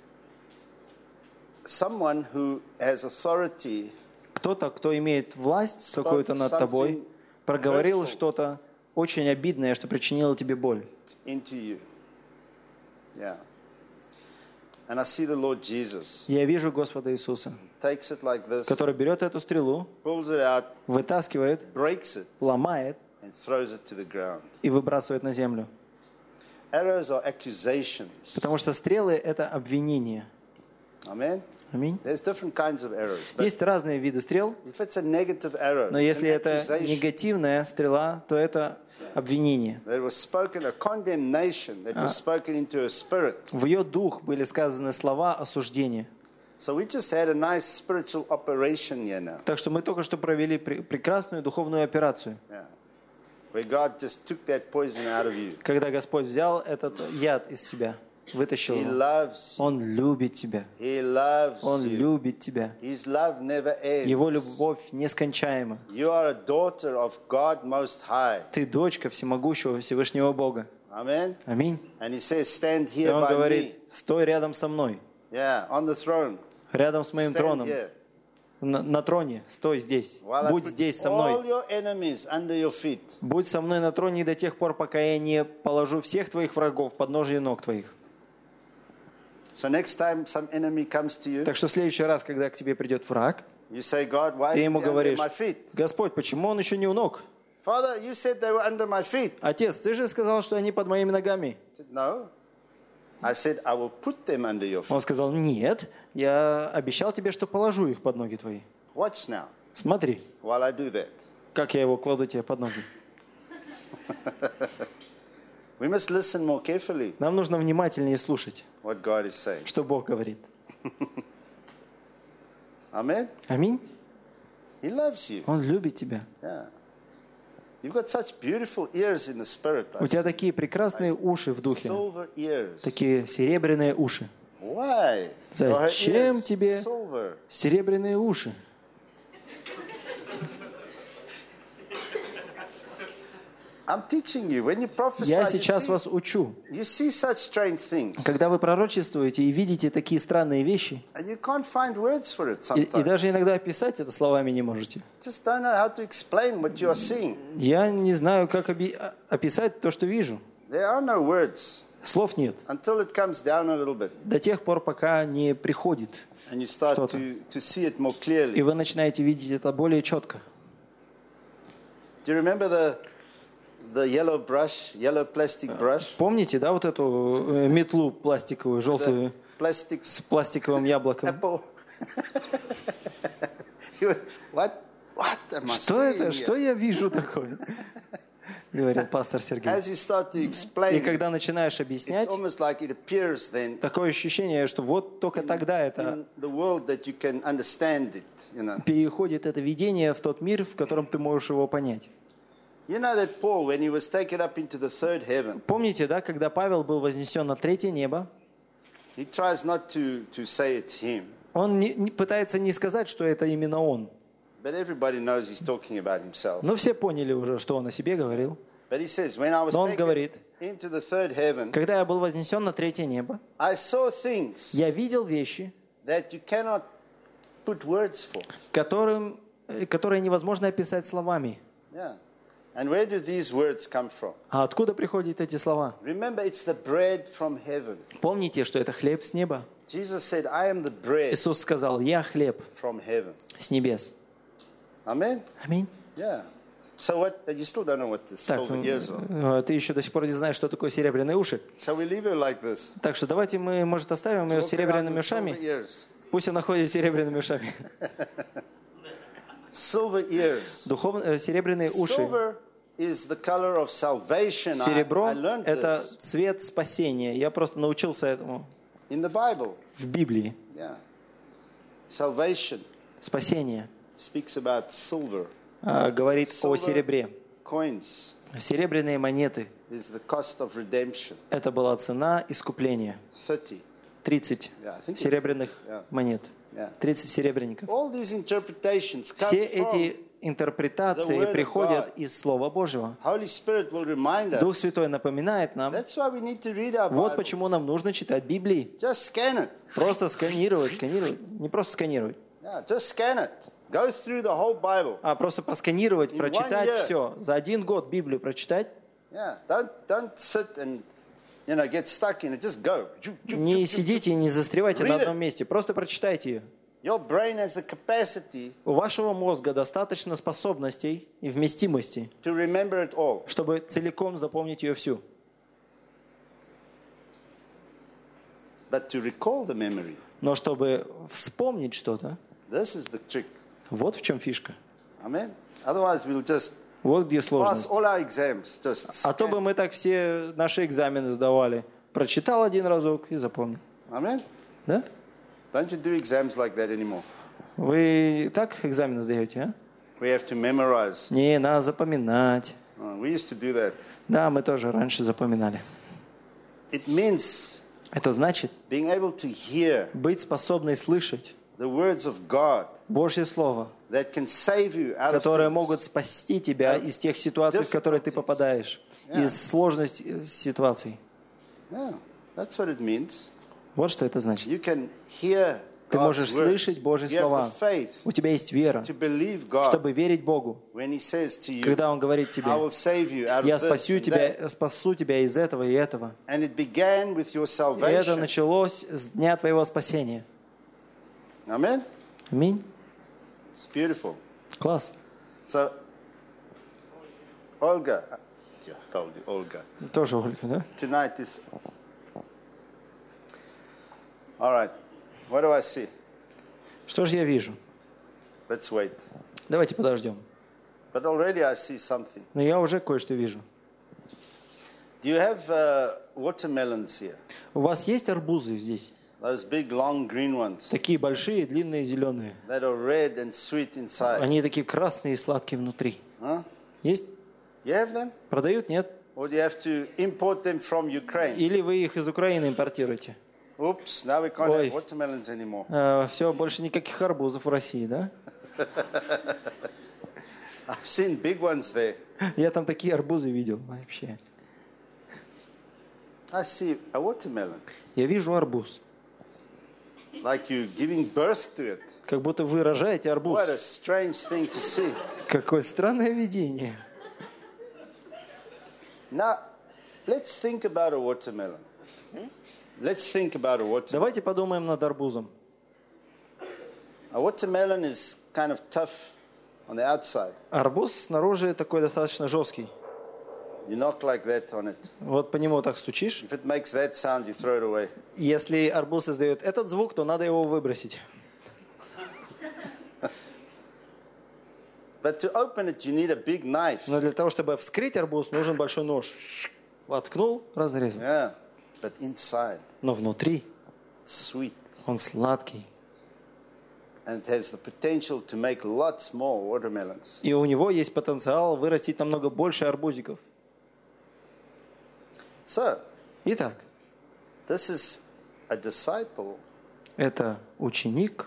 someone who has authority Кто-то, кто имеет власть какую-то над тобой, проговорил что-то очень обидное, что причинило тебе боль. into you. Yeah. And I see the Lord Jesus Я вижу Господа Иисуса, takes it like this, который берет эту стрелу, pulls it out, вытаскивает, breaks it, ломает and throws it to the ground. и выбрасывает на землю. Arrows are accusations. Потому что стрелы — это обвинение. Amen. Аминь. There's different kinds of arrows. But Есть разные виды стрел, if it's a negative arrow, но it's если an это accusation негативная стрела, то это обвинение. that was spoken, a condemnation that was spoken into a spirit. В ее дух были сказаны слова осуждения. So we just had a nice spiritual operation here now. Так что мы только что провели прекрасную духовную операцию, Yeah. Where God just took that poison out of you. когда Господь взял этот яд из тебя, вытащил He его. loves you. Он любит тебя. He loves Он you. любит тебя. His love never ends. Его любовь нескончаема. You are a daughter of God Most High. Ты дочка всемогущего Всевышнего Бога. Amen. Аминь. And He says, stand И here Он by говорит, me. стой рядом со мной, Yeah, on the throne. рядом с моим Stand троном, here. на троне, стой здесь, While I будь put здесь со all мной. your enemies under your feet. Будь со мной на троне до тех пор, пока я не положу всех твоих врагов под ножи ног твоих. So next time some enemy comes to you, Так что в следующий раз, когда к тебе придет враг, you say, God, why ты is he ему under говоришь, my feet? Господь, почему он еще не у ног? Father, you said they were under my feet. Отец, ты же сказал, что они под моими ногами. I said, no. I said, I will put them under your feet. Он сказал, нет, я обещал тебе, что положу их под ноги твои. Watch now Смотри, while I do that. как я его кладу тебе под ноги. We must listen more carefully Нам нужно внимательнее слушать, what God is saying. что Бог говорит. Amen. Аминь. He loves you. Он любит тебя. Yeah. You've got such beautiful ears in the spirit. У тебя такие прекрасные уши в духе, Silver ears. такие серебряные уши. Why? Зачем Your ears тебе silver? серебряные уши? I'm teaching you. When you prophesy, Я you сейчас see, вас учу. you see such strange things. Когда вы пророчествуете и видите такие странные вещи, And you can't find words for it и sometimes. даже иногда описать это словами не можете. Just don't know how to explain what you are seeing. Я не знаю, как описать то, что вижу. There are no words Слов нет. until it comes down a little bit. До тех пор, пока не приходит. And you start Что-то. to see it more И clearly. вы начинаете видеть это более четко. Do you remember the yellow brush, yellow plastic brush? Помните, да, вот эту метлу пластиковую, желтую, The plastic с пластиковым яблоком? apple. You went, what am I Что seeing это? here? Что я вижу такое? Говорил пастор Сергей. As you start to И explain, когда начинаешь it's объяснять, almost like it appears then такое ощущение, что вот только тогда это in the world that you can understand it, you know. переходит это видение в тот мир, в котором ты можешь его понять. You know that Paul, when he was taken up into the third heaven, Помните, да, когда Павел был вознесен на третье небо, he tries not to say it's him, он пытается не сказать, что это именно он. but everybody knows he's talking about himself. Но все поняли уже, что он о себе говорил. But he says, when I was Но он taken говорит, into the third heaven, когда я был вознесен на третье небо, I saw things я видел вещи, that you cannot put words for. которые невозможно описать словами. Yeah. And where do these words come from? А откуда приходят эти слова? Remember, it's the bread from heaven. Помните, что это хлеб с неба? Jesus said, I am the bread Иисус сказал: «Я хлеб from heaven. с небес». Amen? Аминь. Yeah. So what? You still don't know what the Так, silver ears are. ты еще до сих пор не знаешь, что такое серебряные уши. So we leave her like this. Так что давайте мы, может, оставим ее с Walk around серебряными with silver ушами. ears. Пусть она ходит с серебряными ушами. Silver ears. Серебряные уши. Silver is the color of salvation. I Серебро learned – это this цвет спасения. Я просто научился этому in the Bible. в Библии. Yeah. Salvation Спасение speaks about silver. говорит о Silver серебре. coins Серебряные монеты is the cost of redemption. – это была цена искупления. 30. 30 Yeah, I think it's серебряных 30, yeah. монет. Yeah. 30 серебряников. All these interpretations come Все from эти интерпретации the word of приходят God. из Слова Божьего. Holy Spirit will remind Дух us. Святой напоминает нам, That's why we need to read our вот Bibles. почему нам нужно читать Библии. Just scan it. Просто сканировать, не просто сканировать, Yeah, just scan it. Go through the whole Bible. а просто просканировать, In прочитать 1 year. все. За 1 год Библию прочитать. Yeah, don't sit and get stuck in it. Just go. Не сидите и не застревайте на Read it. одном месте. Просто прочитайте ее. Your brain has the capacity У вашего мозга достаточно способностей и вместимости, to remember it all. чтобы целиком запомнить ее всю. But to recall the memory, Но чтобы вспомнить что-то, this is the trick. вот в чем фишка. Amen. Otherwise, we'll just Вот где pass сложность. all our exams. Just А то бы scan. мы так все наши экзамены сдавали. Прочитал один разок и запомнил. Amen. Да? Don't you do exams like that anymore? Вы так экзамены сдаете, а? We have to memorize. Не, надо запоминать. We used to do that. Да, мы тоже раньше запоминали. It means Это значит being able to hear быть способной слышать the words of God Божье Слово, that can save you out of которые things. могут спасти тебя из тех ситуаций, в которые ты попадаешь, из сложности ситуаций. Yeah, that's what it means. Вот что это значит. You can hear Ты God's можешь words. слышать Божьи You have слова. the faith У тебя есть вера, to believe God чтобы верить Богу, when He says to you, когда Он говорит тебе: I will save you out «Я of this спасу тебя из этого и этого». And it began with your И это salvation. началось с дня твоего спасения. Amen? Аминь. It's beautiful. Класс. So, Olga, yeah, I told you, Olga. Тоже Ольга, да? Tonight is... All right. What do I see? Что же я вижу? Let's wait. Давайте подождем. But already I see something. Но я уже кое-что вижу. Do you have watermelons here? У вас есть арбузы здесь? Those big, long, green ones Такие большие, длинные, зеленые. that are red and sweet inside. Они такие красные и сладкие внутри. Huh? Есть? You have them? Продают? Нет? Or do you have to import them from Ukraine? Или вы их из Украины импортируете? Oops, now we can't Ой. have watermelons anymore. Все, больше никаких арбузов в России, да? I've seen big ones there. Я там такие арбузы видел вообще. I see a watermelon. Я вижу арбуз. Like you giving birth to it. Как будто вы рожаете арбуз. What a strange thing to see. Какое странное видение. Now, let's think about a watermelon. Let's think about a watermelon. Давайте подумаем над арбузом. A watermelon is kind of tough on the outside. Арбуз снаружи такой достаточно жесткий. You knock like that on it. Вот по нему так стучишь. If it makes that sound, you throw it away. Если арбуз издает этот звук, то надо его выбросить. But to open it, you need a big knife. Но для того, чтобы вскрыть арбуз, нужен большой нож. Воткнул, разрезал. Yeah, but inside, Но внутри sweet. он сладкий. And it has the potential to make lots more watermelons. И у него есть потенциал вырастить намного больше арбузиков. So, Итак, this is a disciple это ученик,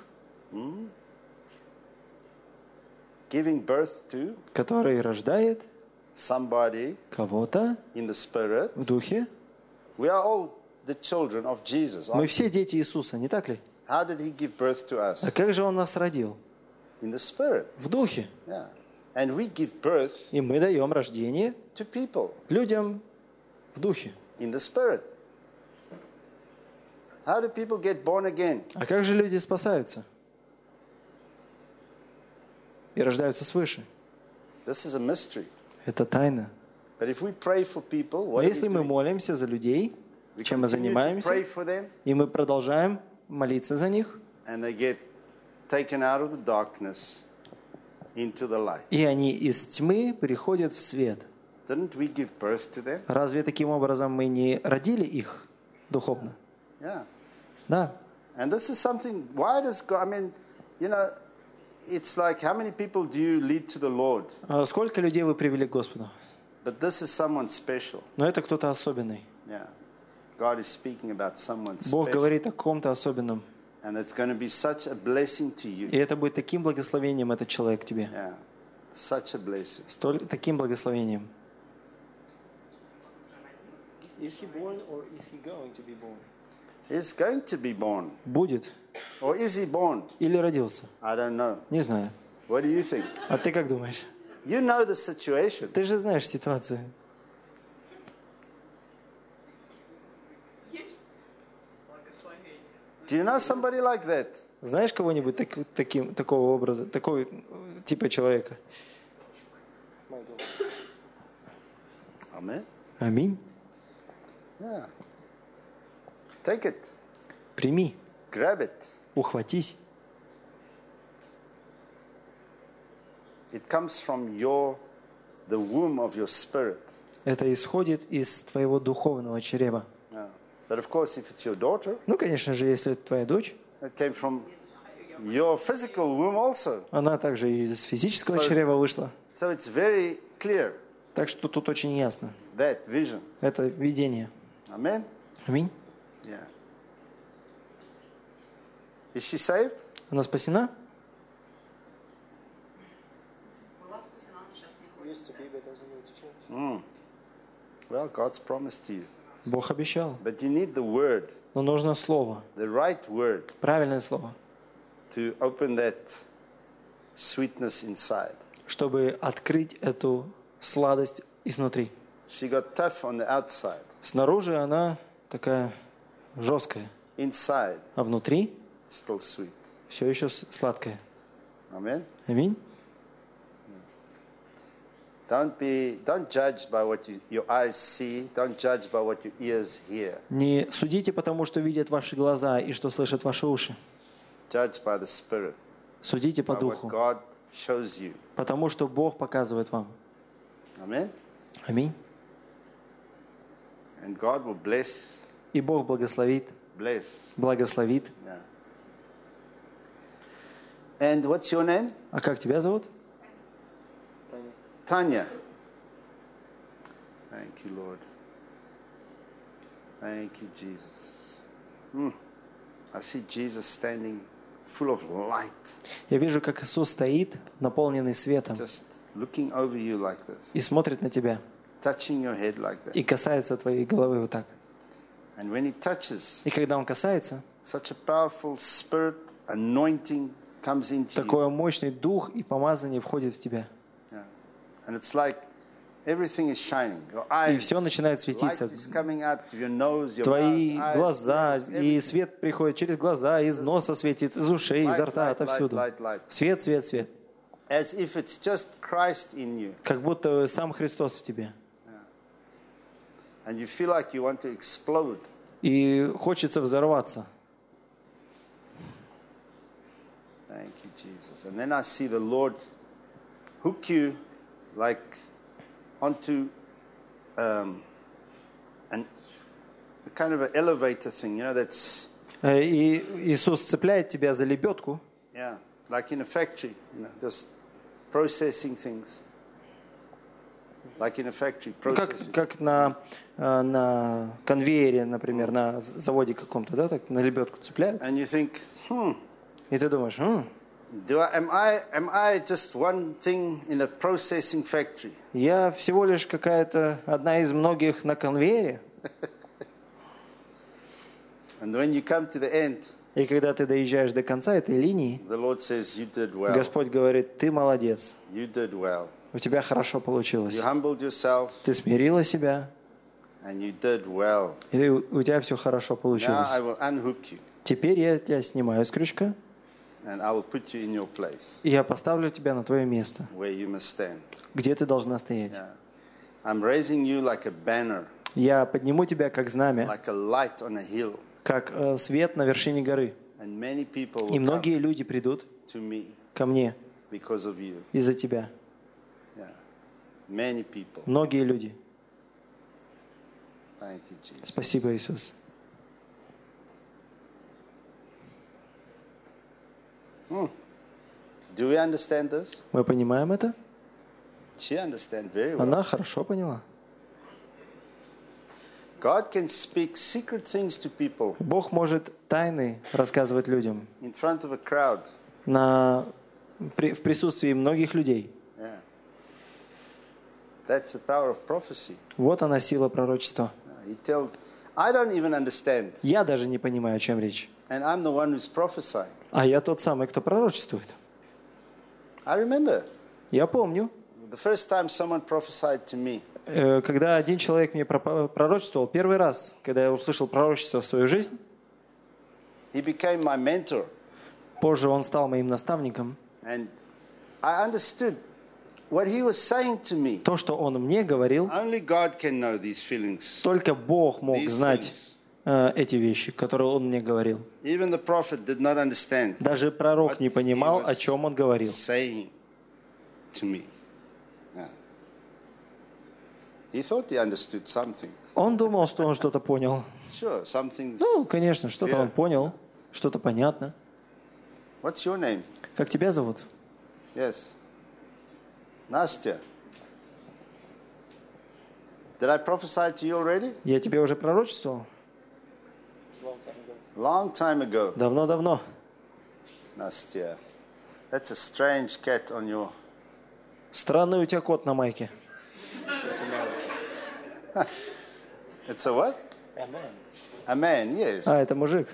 giving birth to который рождает somebody кого-то in the Spirit. в духе. We are all the children of Jesus. Мы Aren't we? все дети Иисуса, не так ли? How did He give birth to us? А как же Он нас родил? In the Spirit. В Духе. Yeah. And we give birth И мы даем рождение to people людям в Духе. in the Spirit. How do people get born again? А как же люди спасаются? И рождаются свыше. This is a mystery. Это тайна. But if we pray for people, Но what do если we мы do? молимся за людей, We чем мы continue to занимаемся, pray for them, и мы продолжаем молиться за них, and they get taken out of the darkness into the light. и они из тьмы переходят в свет. Didn't we give birth to them? Разве таким образом мы не родили их духовно? Yeah. Да. And this is something, why does God, I mean, you know, it's like how many people do you lead to the Lord? А сколько людей вы привели к Господу? But this is someone special. Но это кто-то особенный. Yeah. God is speaking about someone Бог special. говорит о ком-то особенном. And it's going to be such a blessing to you. И это будет таким благословением, этот человек тебе. Yeah. Such a blessing. Таким благословением. Is he born or is he going to be born? He's going to be born. Будет Or is he born? или родился? I don't know. Не знаю. What do you think? А ты как думаешь? You know the situation. Ты же знаешь ситуацию. Есть благословение. Do you know somebody like that? Знаешь кого-нибудь такого образа, такого типа человека? Amen. Аминь. Yeah. Take it. Прими, Grab it. ухватись. It comes from the womb of your spirit. Это исходит из твоего духовного чрева. Yeah. But of course, if it's your daughter, Ну, конечно же, если это твоя дочь, it came from your physical womb also. она также и из физического So- чрева вышла. So it's very clear, Так что тут очень ясно. that vision. Это видение. Amen? Аминь. Yeah. Is she saved? Она спасена? Была спасена, но сейчас не ходит. Used to be, but doesn't go to church. Well, God's promised to you. Бог обещал. But you need the word, Но нужно слово, the right word, правильное слово, to open that sweetness inside. чтобы открыть эту сладость изнутри. She got tough on the outside. Снаружи она такая жесткая, Inside, а внутри it's still sweet. все еще сладкая. Amen? Аминь. Don't judge by what your eyes see. Don't judge by what your ears hear. Не судите потому, что видят ваши глаза и что слышат ваши уши. Judge by the Spirit, Судите по by what духу, God shows you. потому что Бог показывает вам. Amen? Аминь. And God will bless, И Бог благословит, благословит. Yeah. And what's your name? А как тебя зовут? Tanya. Thank you, Lord. Thank you, Jesus. I see Jesus standing full of light, Я вижу, как Иисус стоит, наполненный светом, just looking over you like this, и смотрит на тебя, touching your head like that. и касается твоей головы вот так. And when he touches, И когда Он касается, such a powerful spirit anointing comes into you. такой мощный дух и помазание входит в тебя. Yeah. And it's like everything is shining. Your И eyes, все начинает light светиться. is coming out of your nose, your Твои mouth, eyes, глаза, ears, и everything. свет приходит через глаза, из носа светит, из ушей, изо рта, Light, отовсюду. light, light, light. Свет, свет, свет. As if it's just Christ in you. Как будто сам Христос в тебе. And you feel like you want to explode. И хочется взорваться. Thank you, Jesus. And then I see the Lord hook you like onto a kind of an elevator thing, you know, that's, И Иисус цепляет тебя за лебедку, yeah, like in a factory, you know, just processing things. Like in a factory, processing. как на конвейере, например, на заводе каком-то, да, так на лебедку цепляют. And you think, И ты думаешь, am I just one thing in a processing factory? я всего лишь какая-то одна из многих на конвейере. And when you come to the end, И когда ты доезжаешь до конца этой линии, the Lord says, you did well. Господь говорит, ты молодец, You did well. у тебя хорошо получилось. You humbled yourself Ты смирила себя, and you did well. и у тебя все хорошо Now получилось. I will unhook you Теперь я тебя снимаю с крючка, and I will put you in your place и я поставлю тебя на твое место, where you must stand. где ты должна стоять. Yeah. I'm raising you like a banner, Я подниму тебя как знамя, like a light on a hill. как свет на вершине горы. And many people И will come многие люди придут to me ко мне because of you. из-за тебя. Yeah. Many people. Многие люди. Thank you, Jesus. Спасибо, Иисус. Do we understand this? Мы понимаем это? She understands very well. Она хорошо поняла. God can speak secret things to people Бог может тайны рассказывать людям in front of a crowd. в присутствии многих людей. Yeah. That's the power of prophecy. Вот она сила пророчества. He tells, I don't even understand. Я даже не понимаю, о чем речь. And I'm the one who's prophesying. А я тот самый, кто пророчествует. I remember Я помню, the first time someone prophesied to me. когда один человек мне пророчествовал, первый раз, когда я услышал пророчество в свою жизнь, He became my mentor. позже он стал моим наставником. And I understood what he was saying to me. То, что он мне говорил, Only God can know these feelings. только Бог мог These знать эти вещи, которые он мне говорил. Even the prophet did not understand Даже пророк не what he понимал, was о чем он говорил. saying to me. Yeah. He thought he understood something. Он думал, что он что-то понял. Sure, something. Ну, конечно, что-то он Yeah. понял, что-то понятно. What's your name? Как тебя зовут? Yes. Nastya. Did I prophesy to you already? Я тебе уже пророчествовал? Long time ago. Давно-давно. Nastya. That's a strange cat on your. Странный у тебя кот на майке. It's a what? A man. A man, yes. А, это мужик.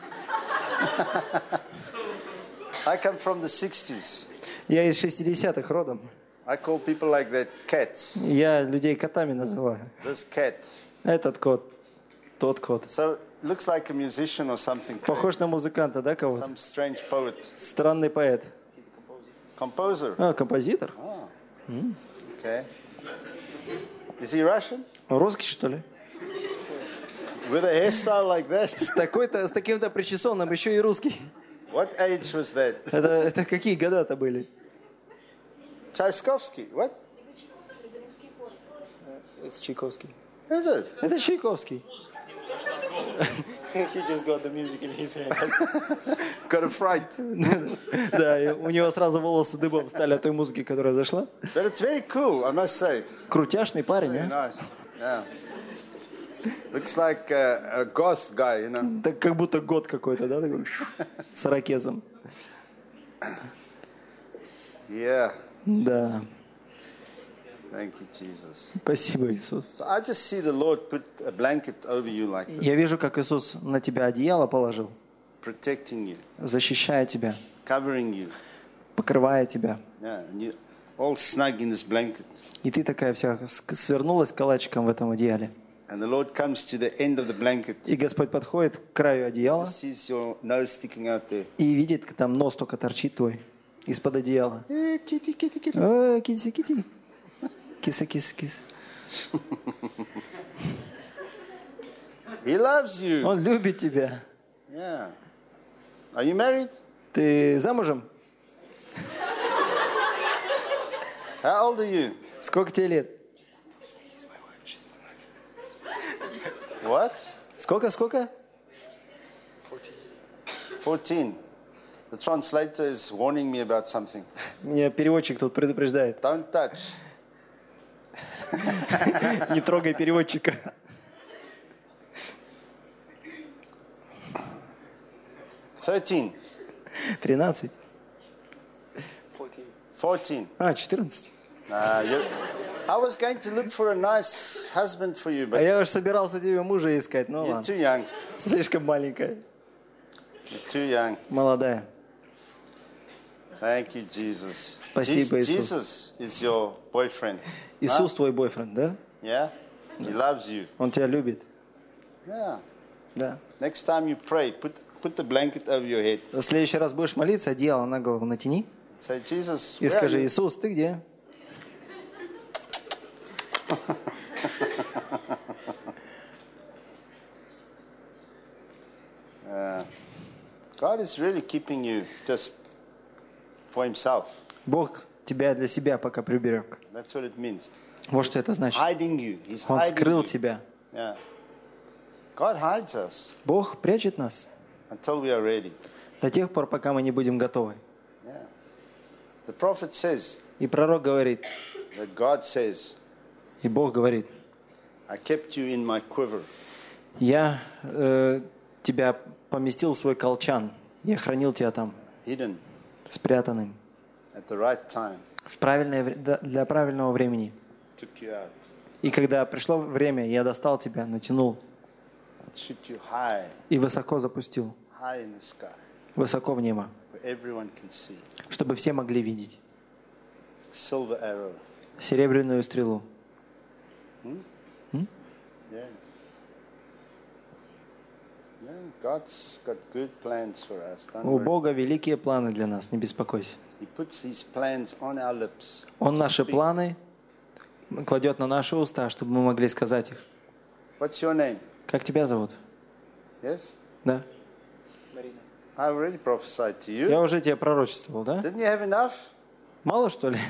I come from the 60s. Я из 60-х родом. I call people like that cats. Я людей котами называю. This cat. Этот кот, тот кот. So looks like a musician or something. Похож на музыканта, да, кого-то? Some strange poet. Странный поэт. Composer. А, композитор? Okay. Is he Russian? Русский, что ли? With a hairstyle like that? С таким-то причесоном, еще и русский. What age was that? Это какие года-то были? Tchaikovsky. What? It's Tchaikovsky. Is it? Это Чайковский. He just got the music in his hand. Got a fright. Да, и у него сразу волосы дыбом стали от той музыки, которая зашла. But it's very cool, I must say. Крутяшный парень, Very а? nice. Yeah. Looks like a goth guy, you know. Так как будто год какой-то, да, такой, с ирокезом. Yeah. Да, Thank you, Jesus. спасибо, Иисус. So I just see the Lord put a blanket over you like this, Я вижу, как Иисус на тебя одеяло положил, protecting you, защищая тебя, covering you. покрывая тебя. Yeah, and you all snug in this blanket. И ты такая вся свернулась калачиком в этом одеяле. And the Lord comes to the end of the blanket. И Господь подходит к краю одеяла Sees your nose sticking out there. и видит, там нос только торчит твой из-под одеяла. Kitty, kitty, kitty. Ой, киси, киси. Киса, киса, киса. He loves you. Он любит тебя. Yeah. Are you married? Ты замужем? How old are you? Сколько тебе лет? What? Сколько? 14. The translator is warning me about something. Меня переводчик тут предупреждает. Don't touch. Не трогай переводчика. 13. 13. 14. А, 14. I was going to look for a nice husband for you, А but я уж собирался тебе мужа искать. Ну you're ладно. too young. Слишком маленькая. You're too young. Молодая. Thank you, Jesus. Спасибо, Иисус. Jesus is your boyfriend. Иисус твой бойфренд, да? Yeah? He loves you. Он тебя любит. Yeah. Да. Next time you pray, put the blanket over your head. В следующий раз будешь молиться, одеяло на голову натяни Say, Jesus, и where are скажи: you? Иисус, ты где? God is really keeping you just for himself. Бог тебя для себя пока приберег. That's what it means. Вот что это значит. Hiding you. He's Он hiding скрыл you. тебя. Yeah. God hides us Бог прячет нас until we are ready. до тех пор, пока мы не будем готовы. Yeah. The prophet says, И пророк говорит, that God says, и Бог говорит: I kept you in my quiver. я тебя поместил в свой колчан, я хранил тебя там, Hidden спрятанным, at the right time. для правильного времени. Took you out. И когда пришло время, я достал тебя, натянул Shoot you high, и высоко запустил, high in the sky, высоко в небо, where everyone can see. чтобы все могли видеть Silver arrow. серебряную стрелу. Yeah. Yeah, God's got good plans for us. Don't У worry. Бога великие планы для нас, не беспокойся. He puts these plans on our lips. Он to наши speak. планы кладет на наши уста, чтобы мы могли сказать их. What's your name? Как тебя зовут? Yes? Да? I already prophesied to you. Я уже тебе пророчествовал, да? Didn't you have enough? Мало, что ли?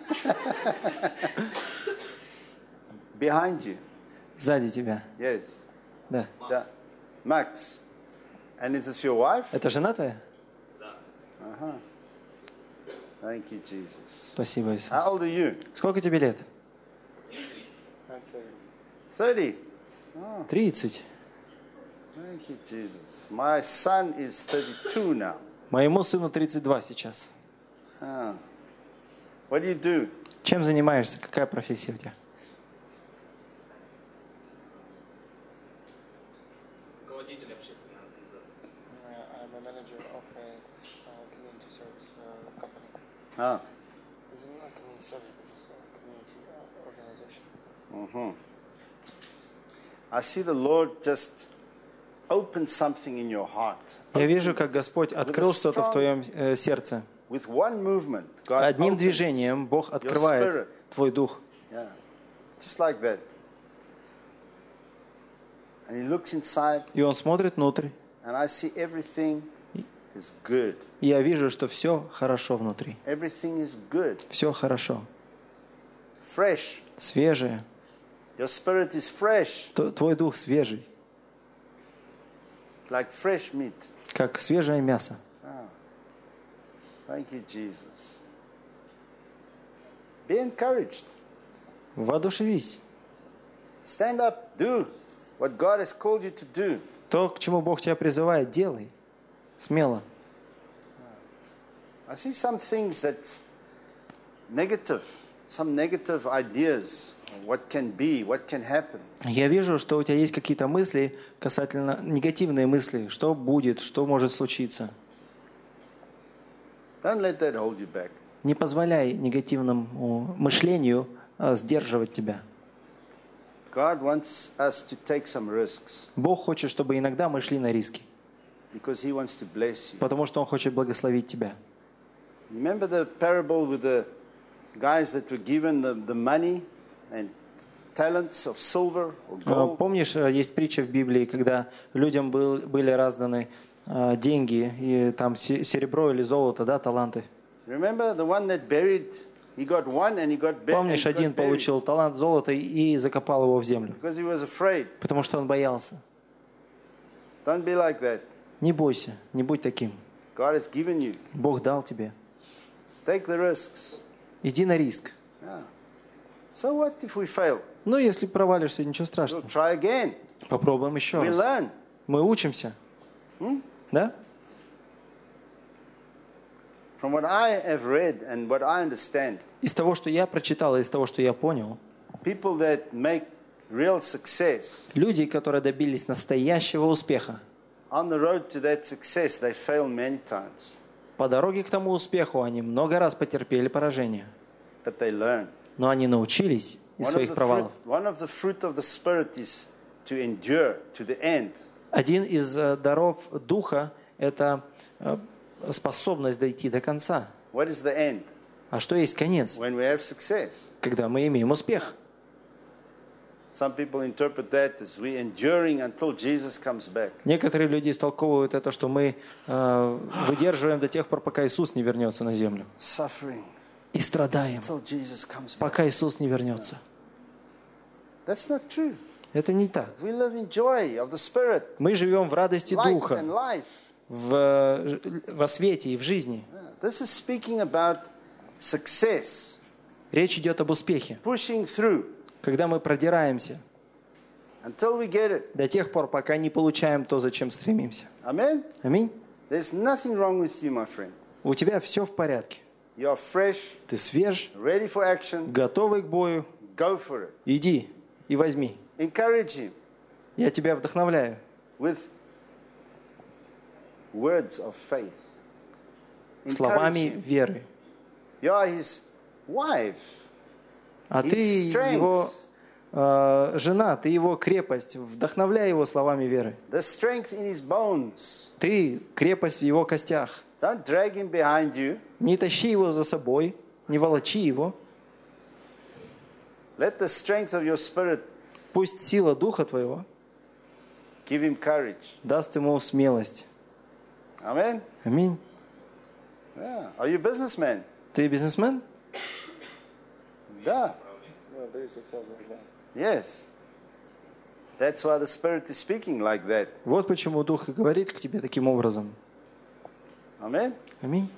Behind you. Сзади тебя. Yes. Да. Max. And is this your wife? Это жена твоя? Thank you, Jesus. Спасибо, Иисус. How old are you? Сколько тебе лет? 30. 30. Thank you, Jesus. My son is 32 now. Моему сыну 32 сейчас. What do you do? Чем занимаешься? Какая профессия у тебя? Руководитель общественной организации. I'm a manager of a community service company. Ah. It's not community service, but just a community organization. I see the Lord just open something in your heart. Я вижу, как Господь открыл что-то в твоем сердце. With one movement, God Одним opens движением Бог your открывает spirit. твой дух. Yeah. Just like that. And He looks inside, И Он смотрит внутрь. and I see everything is good. И я вижу, что все хорошо внутри. Everything is good. Все хорошо. Fresh. Свежее. Your spirit is fresh, Твой дух свежий. like fresh meat. Как свежее мясо. Thank you, Jesus. Be encouraged. Воодушевись. Stand up. Do what God has called you to do. То, к чему Бог тебя призывает, делай. Смело. I see some things that's negative, some negative ideas of what can be, what can happen. Я вижу, что у тебя есть какие-то мысли касательно негативные мысли. Что будет, что может случиться. Don't let that hold you back. Не позволяй негативному мышлению сдерживать тебя. God wants us to take some risks Бог хочет, чтобы иногда мы шли на риски, because He wants to bless you. потому что Он хочет благословить тебя. Remember the parable with the guys that were given the money and talents of silver or gold? Помнишь, есть притча в Библии, когда людям были разданы деньги, и там серебро или золото, да, таланты. Remember the one that buried, he got one and he got buried. Помнишь, один получил талант золота и закопал его в землю, Because he was afraid. потому что он боялся. Don't be like that. Не бойся, не будь таким. God has given you. Бог дал тебе. Take the risks. Иди на риск. Yeah. So what if we fail? Ну, если провалишься, ничего We'll страшного. try again. Попробуем еще We раз. learn. Мы учимся. Да? From what I have read and what I understand, Из того, что я прочитал, и из того, что я понял, people that make real success люди, которые добились настоящего успеха, On the road to that success, they failed many times, По дороге к тому успеху они много раз потерпели поражение. but they learned. Но они научились из своих провалов. One of the fruit of the Spirit is to endure to the end. Один из даров Духа – это способность дойти до конца. What is the end? А что есть конец? When we have success. Когда мы имеем успех. Some people interpret that as we enduring until Jesus comes back. Некоторые люди истолковывают это, что мы выдерживаем до тех пор, пока Иисус не вернется на землю. Suffering И страдаем, until Jesus comes back. пока Иисус не вернется. That's not true. Это не так. We live in joy of the Spirit, Мы живем в радости light Духа, and life. во свете и в жизни. This is speaking about success, Речь идет об успехе. pushing through Когда мы продираемся until we get it. до тех пор, пока не получаем то, зачем стремимся. Amen? Аминь. There's nothing wrong with you, my friend. У тебя все в порядке. You are fresh, Ты свеж, ready for action. готовый к бою. Go for it. Иди и возьми. Encourage him Я тебя вдохновляю with words of faith. Encourage словами him. веры. You are his wife. А His ты strength. его жена, ты его крепость. Вдохновляй его словами веры. The strength in his bones. Ты крепость в его костях. Don't drag him behind you. Не тащи его за собой, не волочи его. Let the strength of your spirit Пусть сила Духа твоего give him courage. даст ему смелость. Amen? Аминь. Yeah. Are you a businessman? Ты бизнесмен? Да. No, there is a problem. Yes. That's why the Spirit is speaking like that. Вот почему Дух и говорит к тебе таким образом. Amen? Аминь.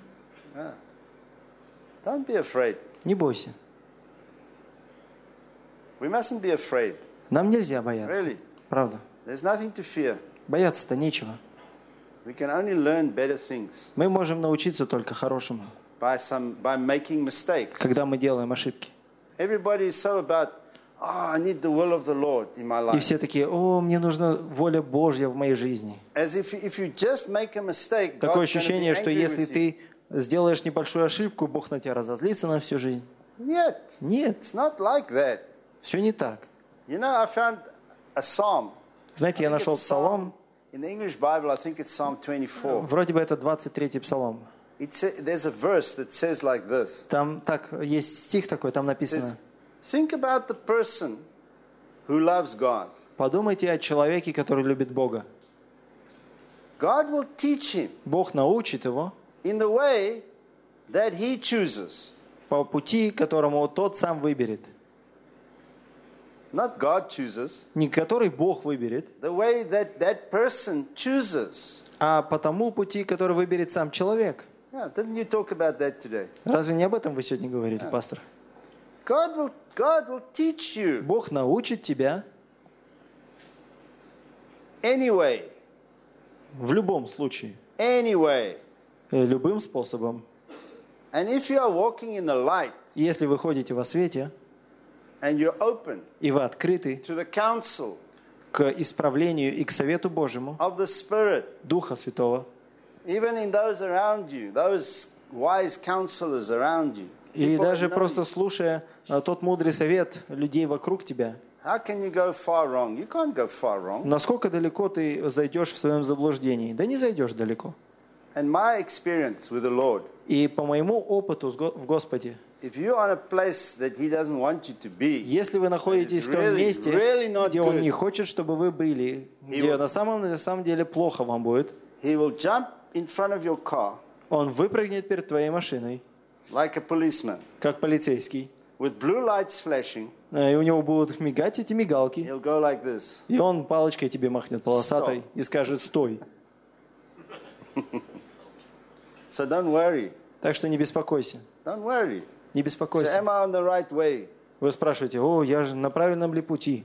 Don't be afraid. Не бойся. We mustn't be afraid. Нам нельзя бояться. Really. Правда. There's nothing to fear. Бояться-то нечего. We can only learn better things Мы можем научиться только хорошему, by making mistakes. когда мы делаем ошибки. Everybody is so about, I need the will of the Lord in my И life. все такие: о, мне нужна воля Божья в моей жизни. As if you just make a mistake, Такое God's going to be ощущение, что angry если with you. ты сделаешь небольшую ошибку, Бог на тебя разозлится на всю жизнь. Yet, Нет, it's not like that. все не так. You know, I found a psalm. Знаете, я I think нашел it's псалом, In the English Bible, I think it's Psalm 24. вроде бы это 23-й псалом. There's a verse that says like this. Там так, есть стих такой, там It says, написано: think about the person who loves God. подумайте о человеке, который любит Бога. God will teach him Бог научит его in the way that he chooses. по пути, которому тот сам выберет. Not God chooses, Не который Бог выберет, the way that that person chooses. а по тому пути, который выберет сам человек. Yeah, didn't you talk about that today? Разве не об этом вы сегодня говорили, пастор? God will teach you Бог научит тебя anyway, в любом случае, anyway. любым способом. And if you are walking in the light И если вы ходите во свете, and you're open и вы открыты to the counsel к исправлению и к совету Божьему, of the Spirit, Духа Святого, even in those around you, those wise counselors around you, или people that даже know просто you, слушая тот мудрый совет людей вокруг тебя, how can you go far wrong? You can't go far wrong. насколько далеко ты зайдешь в своем заблуждении? Да не зайдешь далеко. And my experience with the Lord, И по моему опыту в Господе, if you're on a place that He doesn't want you to be, если вы находитесь в том really, месте, really not где Он good. не хочет, чтобы вы были, где will- на самом деле плохо вам будет, He will jump in front of your car Он выпрыгнет перед твоей машиной, like a policeman как полицейский, with blue lights flashing. и у него будут мигать эти мигалки, He'll go like this. и он палочкой тебе махнет полосатой и скажет: стой. So don't worry. Так что не беспокойся, Don't worry. не So беспокойся. am I on the right way? Вы спрашиваете: о, я же на правильном ли пути?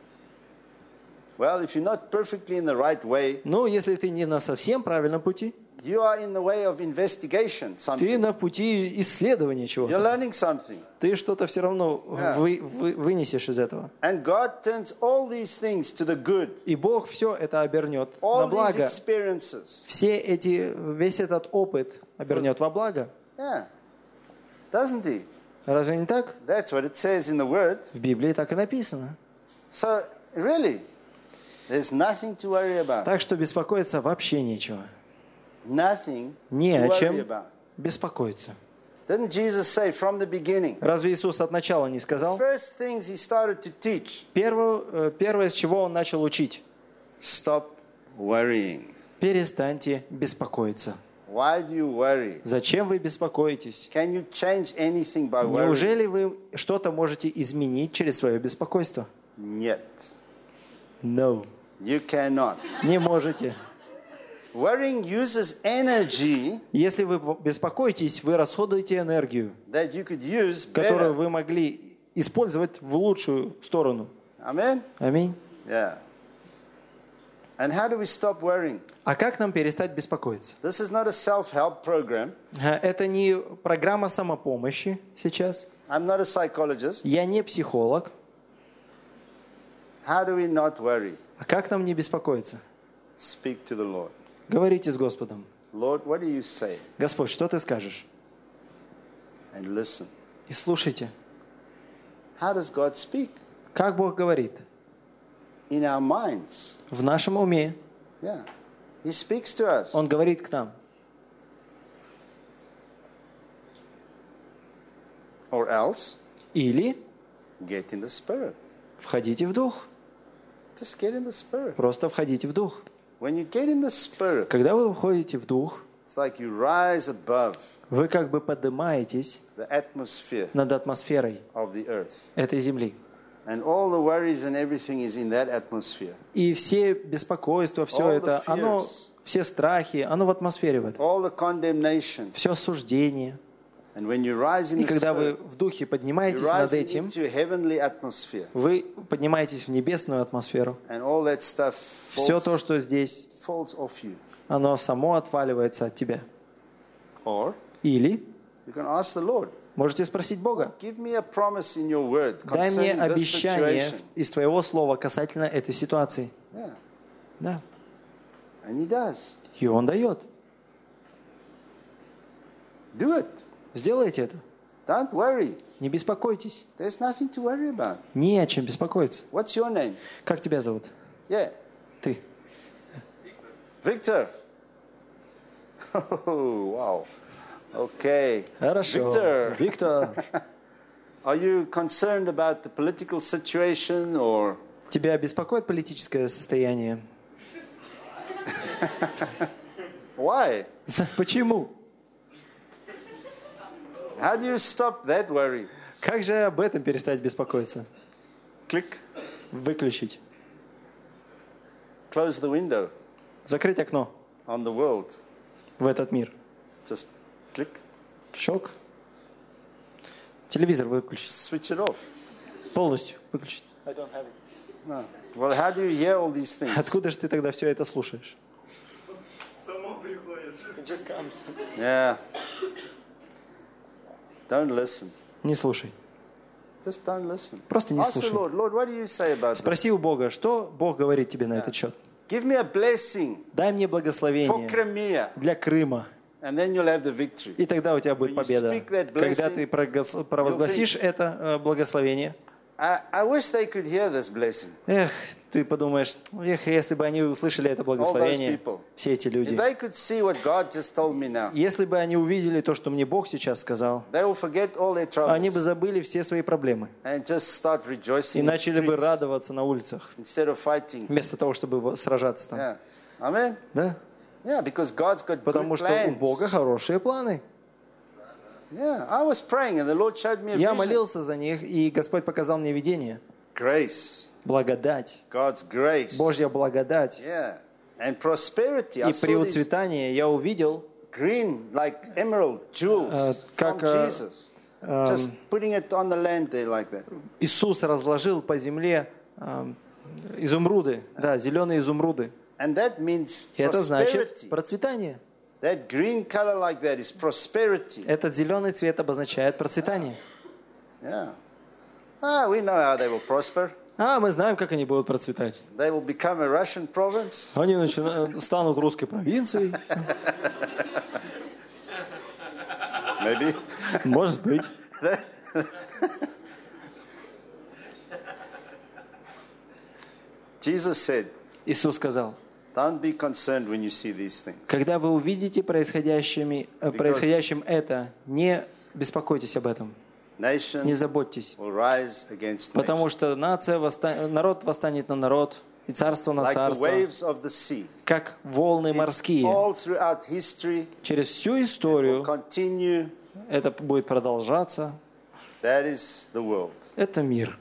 Well, if you're not perfectly in the right way, Ну, если ты не на совсем правильном пути, You are in the way of investigation, Ты something. на пути исследования You're чего-то. learning something. Ты что-то все равно вынесешь из этого. And God turns all these things to the good. И Бог все это обернет на All these благо. experiences. Весь этот опыт обернет во благо. Yeah. Doesn't He? Разве не так? That's what it says in the Word. В Библии так и написано. So, really, there's nothing to worry about. Так что беспокоиться вообще нечего. Nothing Не to о worry чем about. беспокоиться. Didn't Jesus say from the beginning? Разве Иисус от начала не сказал? First things He started to teach. Первое, с чего Он начал учить. Stop worrying. Перестаньте беспокоиться. Why do you worry? Зачем вы беспокоитесь? Can you change anything by worrying? Неужели вы что-то можете изменить через свое беспокойство? Нет. No. You cannot. Не можете. Worrying uses energy Если вы беспокоитесь, вы расходуете энергию, that you could use которую better. вы могли использовать в лучшую сторону. Amen? Аминь. Yeah. And how do we stop worrying? А как нам перестать беспокоиться? This is not a self-help program. Это не программа самопомощи сейчас. I'm not a psychologist. Я не психолог. How do we not worry? А как нам не беспокоиться? Speak to the Lord. Говорите с Господом. Lord, what do you say? Господь, что ты скажешь? And listen. И слушайте. How does God speak? Как Бог говорит? In our minds. В нашем уме. Yeah. He speaks to us. Он говорит к нам. Or else, Или get in the Spirit. входите в Дух. Just get in the Spirit. Просто входите в Дух. When you get in the Spirit, Когда вы входите в Дух, it's like you rise above вы как бы поднимаетесь the atmosphere над атмосферой of the earth. этой земли. And all the worries and everything is in that atmosphere. И все беспокойства, все All the это, оно, fears. все страхи, оно в атмосфере в этом. All the condemnation. Все осуждение. And when you rise in И the когда вы Spirit, в Духе you поднимаетесь rise над этим, into a heavenly atmosphere. вы поднимаетесь в небесную атмосферу. And all that stuff Все то, falls, что здесь, falls off you. оно само отваливается от тебя. Or Или you can ask the Lord, можете спросить Бога. give me a promise in your word Дай мне concerning this обещание situation. из Твоего слова касательно этой ситуации. Yeah. Да. And He does. И Он дает. Do it. Сделайте это. Don't worry. Не беспокойтесь. There's nothing to worry about. Не о чем беспокоиться. What's your name? Как тебя зовут? Yeah. Ты. Victor. Oh, wow. Okay. Хорошо. Victor. Виктор, Are you concerned about the political situation or тебя беспокоит политическое состояние? why? Почему? How do you stop that worry? Как же об этом перестать беспокоиться? Click. Выключить. Close the window Закрыть окно on the world. в этот мир. Just click. Щелк. Телевизор выключить. Switch it off. Полностью выключить. No. Well, how do you hear all these things? Откуда же ты тогда все это слушаешь? Само приходит. It just comes. Yeah. Don't listen. Не слушай. Just don't listen. Просто не Ask the слушай. Lord, Lord, what do you say about this? Спроси у Бога, что Бог говорит тебе на этот счет. Give me a blessing Дай мне for благословение Crimea, для Крыма. and then you'll have the victory. И тогда у тебя будет When you победа. speak that Когда blessing, ты провозгласишь это благословение, I wish they could hear this blessing. эх, ты подумаешь, эх, если бы они услышали это благословение, people. все эти If люди, they could see what God just told me now, если бы они увидели то, что мне Бог сейчас сказал, they will forget all their они бы troubles забыли все свои проблемы and just start и rejoicing in the начали бы streets радоваться на улицах, instead of fighting. вместо того, чтобы сражаться там. Yeah. Amen? Да? Yeah, because God's got Потому good что у Бога plans. хорошие планы. Yeah, I was praying and the Lord showed me a Я vision. молился за них, и Господь показал мне видение. Grace. Благодать. God's grace. Божья благодать. Yeah. And prosperity. I И при saw these уцветании я увидел, green, like emerald jewels from как, Jesus. Just putting it on the land there like that. Иисус разложил по земле изумруды, да, зеленые изумруды. And that means И это значит prosperity. процветание. That green color like that is prosperity. Этот зеленый цвет обозначает процветание. Yeah. We know how they will prosper. Мы знаем, как они будут процветать. They will become a Russian province. Они станут русской провинцией. Maybe. Может быть. Jesus said, Иисус сказал, don't be concerned when you see these things. когда вы увидите происходящим это, не беспокойтесь об этом, не Nation заботьтесь, will rise against потому nation. что народ восстанет на народ, и царство на Like the царство, waves of the sea. как волны It's морские. all throughout history. Через всю Will историю continue. это будет продолжаться. That is the world. Это мир.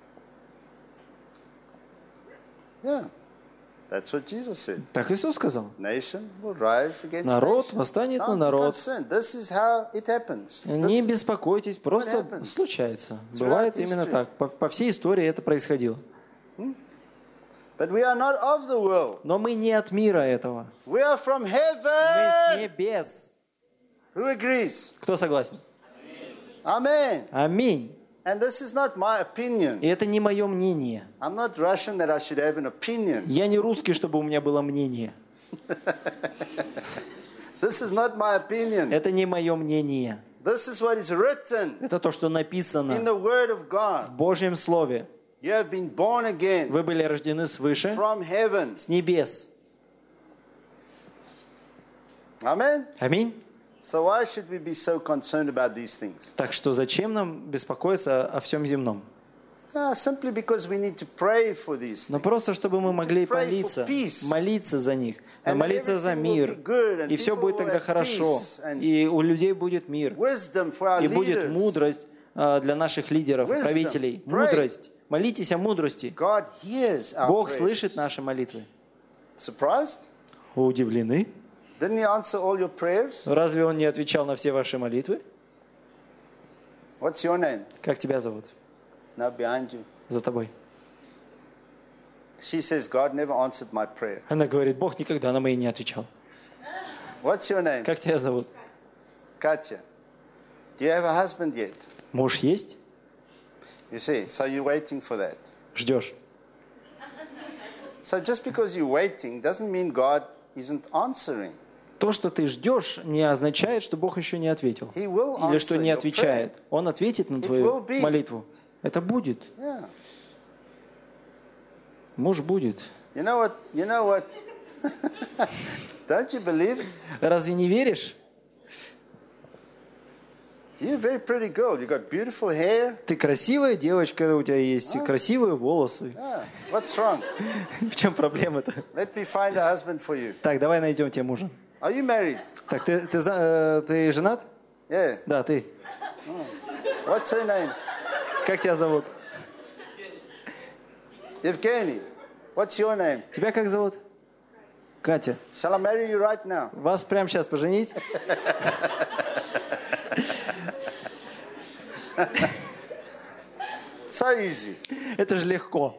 Yeah. That's what Jesus said. Так Иисус сказал. Nation will rise against Народ nation. восстанет на Don't be народ. concerned. This is how it happens. Не This- беспокойтесь, просто happens. случается. Throughout Бывает именно history. так. По всей истории это происходило. But we are not of the world. Но мы не от мира этого. We are from Мы с heaven. небес. Who agrees? Кто согласен? Amen. Аминь. And this is not my И opinion. это не мое мнение. I'm not Russian that I should have an opinion. Я не русский, чтобы у меня было мнение. This is not my opinion. Это не мое мнение. This is what is written Это то, что in написано the Word of в God. Божьем Слове. You have been born again Вы были рождены свыше, from heaven. с небес. Amen. Аминь. So why should we be so concerned about these things? Так что зачем нам беспокоиться о всем земном? Simply because we need to pray for these Но things. просто, чтобы мы могли Pray for молиться, peace. молиться за них, And молиться за everything will мир. be good, and И все people будет will тогда have хорошо. peace, and И у людей будет мир. Wisdom for our И будет leaders. мудрость для наших лидеров, Wisdom. правителей. Pray. Мудрость. Молитесь о мудрости. God hears our Бог prayers. слышит наши молитвы. Surprised? Вы удивлены? Didn't he answer all your prayers? Разве Он не отвечал на все ваши молитвы? What's your name? Как тебя зовут? Now behind you. За тобой. She says, God never answered my prayer. Она говорит, Бог никогда на мои не отвечал. What's your name? Как тебя зовут? Katya. Do you have a husband yet? Муж есть? You see, so you're waiting for that. Ждешь. So just because you're waiting doesn't mean God isn't answering. То, что ты ждешь, не означает, что Бог еще не ответил. He will Или что answer не your отвечает. Он ответит на It твою will be. молитву. Это будет. Yeah. Муж будет. You know what? You know what? Don't you believe? Разве не веришь? You're a very pretty girl. You got beautiful hair. Ты красивая девочка, у тебя есть красивые волосы. Yeah. What's wrong? В чем проблема-то? Let me find a husband for you. Так, давай найдем тебе мужа. Are you married? Так, ты женат? Yeah. Да, ты. What's her name? Как тебя зовут? Evgeny. What's your name? Тебя как зовут? Катя. Shall I marry you right now? Вас прямо сейчас поженить? So easy. Это же легко.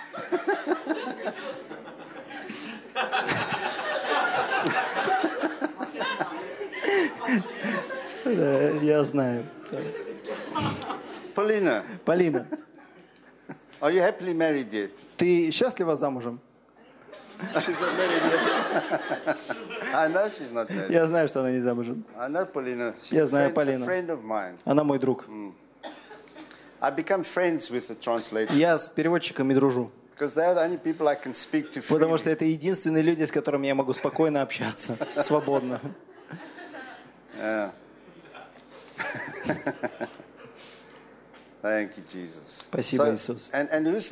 Да, я знаю. Paulina, Полина, are you happily married yet? ты счастлива замужем? She's not married yet. I know she's not married. Я знаю, что она не замужем. I know Paulina. She's Я a знаю friend, Полину. a friend of mine. Она мой друг. I become friends with the translators Я с переводчиками дружу, because they're the only people I can speak to потому freely. что это единственные люди, с которыми я могу спокойно общаться, свободно. Yeah. Thank you, Jesus. Спасибо, Иисус. And who's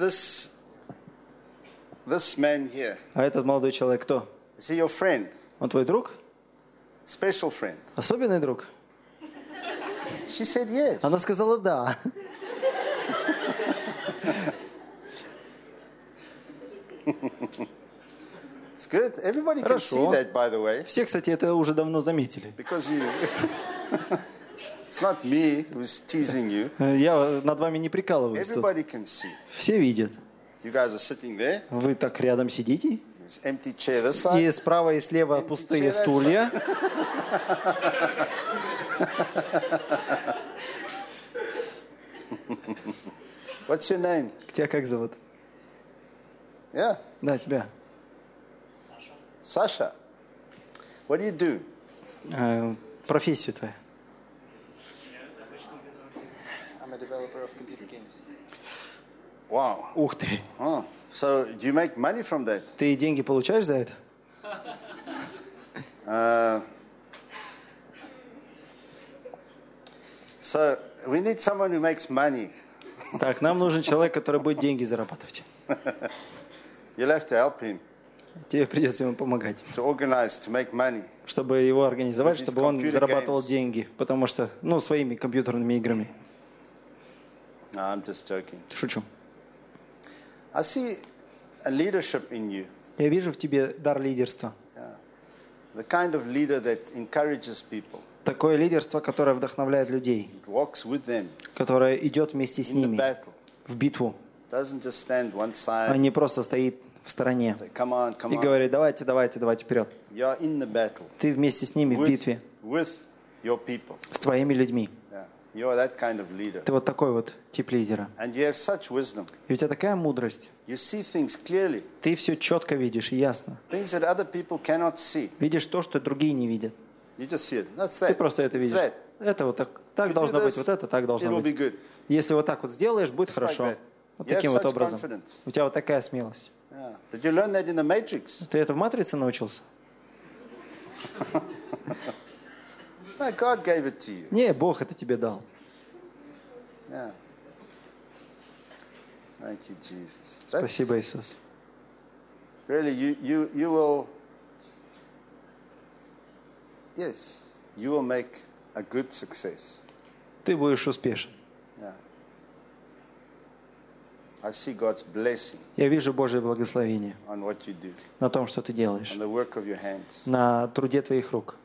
this man here? А этот молодой человек кто? Is he your friend? Он твой друг? Special friend? Особенный друг? She said yes. Она сказала да. It's good. Everybody can see Хорошо. that, by the way, Все, кстати, это уже давно заметили. because you. It's not me who's teasing you. Я над вами не прикалываюсь тут. Everybody can see. Все видят. You guys are sitting there. Вы так рядом сидите? There's empty chair this side. И справа и слева пустые стулья. What's your name? Тебя как зовут? Yeah, Да, тебя. Sasha. What do you do? Профессию твою. I'm a developer of computer games. Wow. Ух ты. Oh, so do you make money from that? Ты деньги получаешь за это? So we need someone who makes money. Так, нам нужен человек, который будет деньги зарабатывать. You'll have to help him Тебе придется ему помогать, to organize, to make money. чтобы его организовать, With these чтобы он computer зарабатывал games. деньги. Потому что, ну, своими компьютерными играми. No, I'm just joking. Шучу. I see a leadership in you. Я вижу в тебе дар лидерства. The kind of leader that encourages people, Такое лидерство, которое вдохновляет людей, walks with them которое идет вместе с in the ними battle. в битву, Doesn't just stand one а side не просто стоит в стороне and say, come on, come и on. говорит, давайте, давайте, давайте вперед. You're in the battle Ты вместе с ними в битве, with your people. с твоими людьми. Yeah. You're that kind of leader. Ты вот такой вот тип лидера. And you have such wisdom. И у тебя такая мудрость. You see things clearly, Ты все четко видишь и ясно. things that other people cannot see. Видишь то, что другие не видят. You just see it. That's that. Ты просто это It's видишь. that. Это вот так, If так you do должно быть, this, вот это так it должно will be быть. good. Если вот так вот сделаешь, будет Just like хорошо. that. Вот You have таким вот such образом. confidence. У тебя вот такая смелость. Yeah. Did you learn that in the Matrix? Ты это в «Матрице» научился? No, God gave it to you. Не, Бог это тебе дал. Yeah. Thank you, Jesus. Спасибо, Иисус. Really, you will, yes, you will make a good success. Ты будешь успешен. Yeah. I see God's blessing Я вижу Божье благословение on what you do, на том, что ты делаешь, on the work of your hands. на труде твоих рук.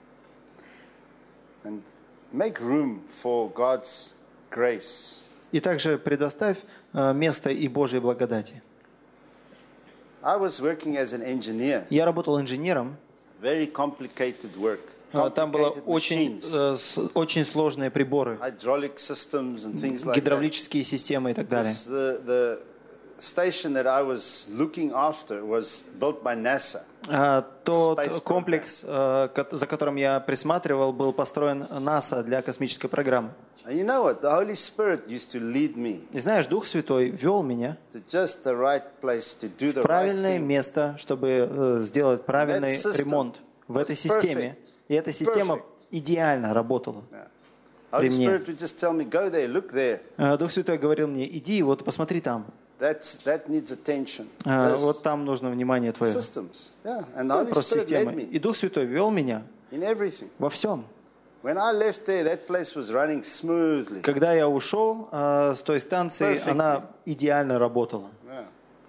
And make room for God's grace. И также предоставь место и Божьей благодати. I was working as an engineer, Я работал инженером. very complicated work. Там было Complicated machines, очень сложные приборы, hydraulic systems and things like that. гидравлические системы и так далее. The station that I was looking after was built by NASA. Тот Space комплекс, за которым я присматривал, был построен НАСА для космической программы. And you know what? The Holy Spirit used to lead me И знаешь, Дух Святой вел меня to just the right place to do в the right правильное thing. место, чтобы сделать правильный That system ремонт в этой was системе. perfect. И эта система Perfect. идеально работала. Holy при мне. Spirit would just tell me, go there, look there. Дух Святой говорил мне, иди, вот посмотри там. That needs attention. Those Вот там нужно внимание твое. systems. Yeah. And the Holy Просто Spirit led система. me И Дух Святой вел меня in everything. во всем. When I left there, that place was running smoothly. Когда я ушел с той станции, Perfectly. она идеально работала. Yeah.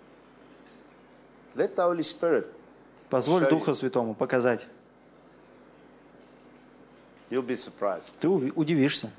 Let the Holy Spirit, Позволь Show Духу you. Святому показать. you'll be surprised. Ты удивишься.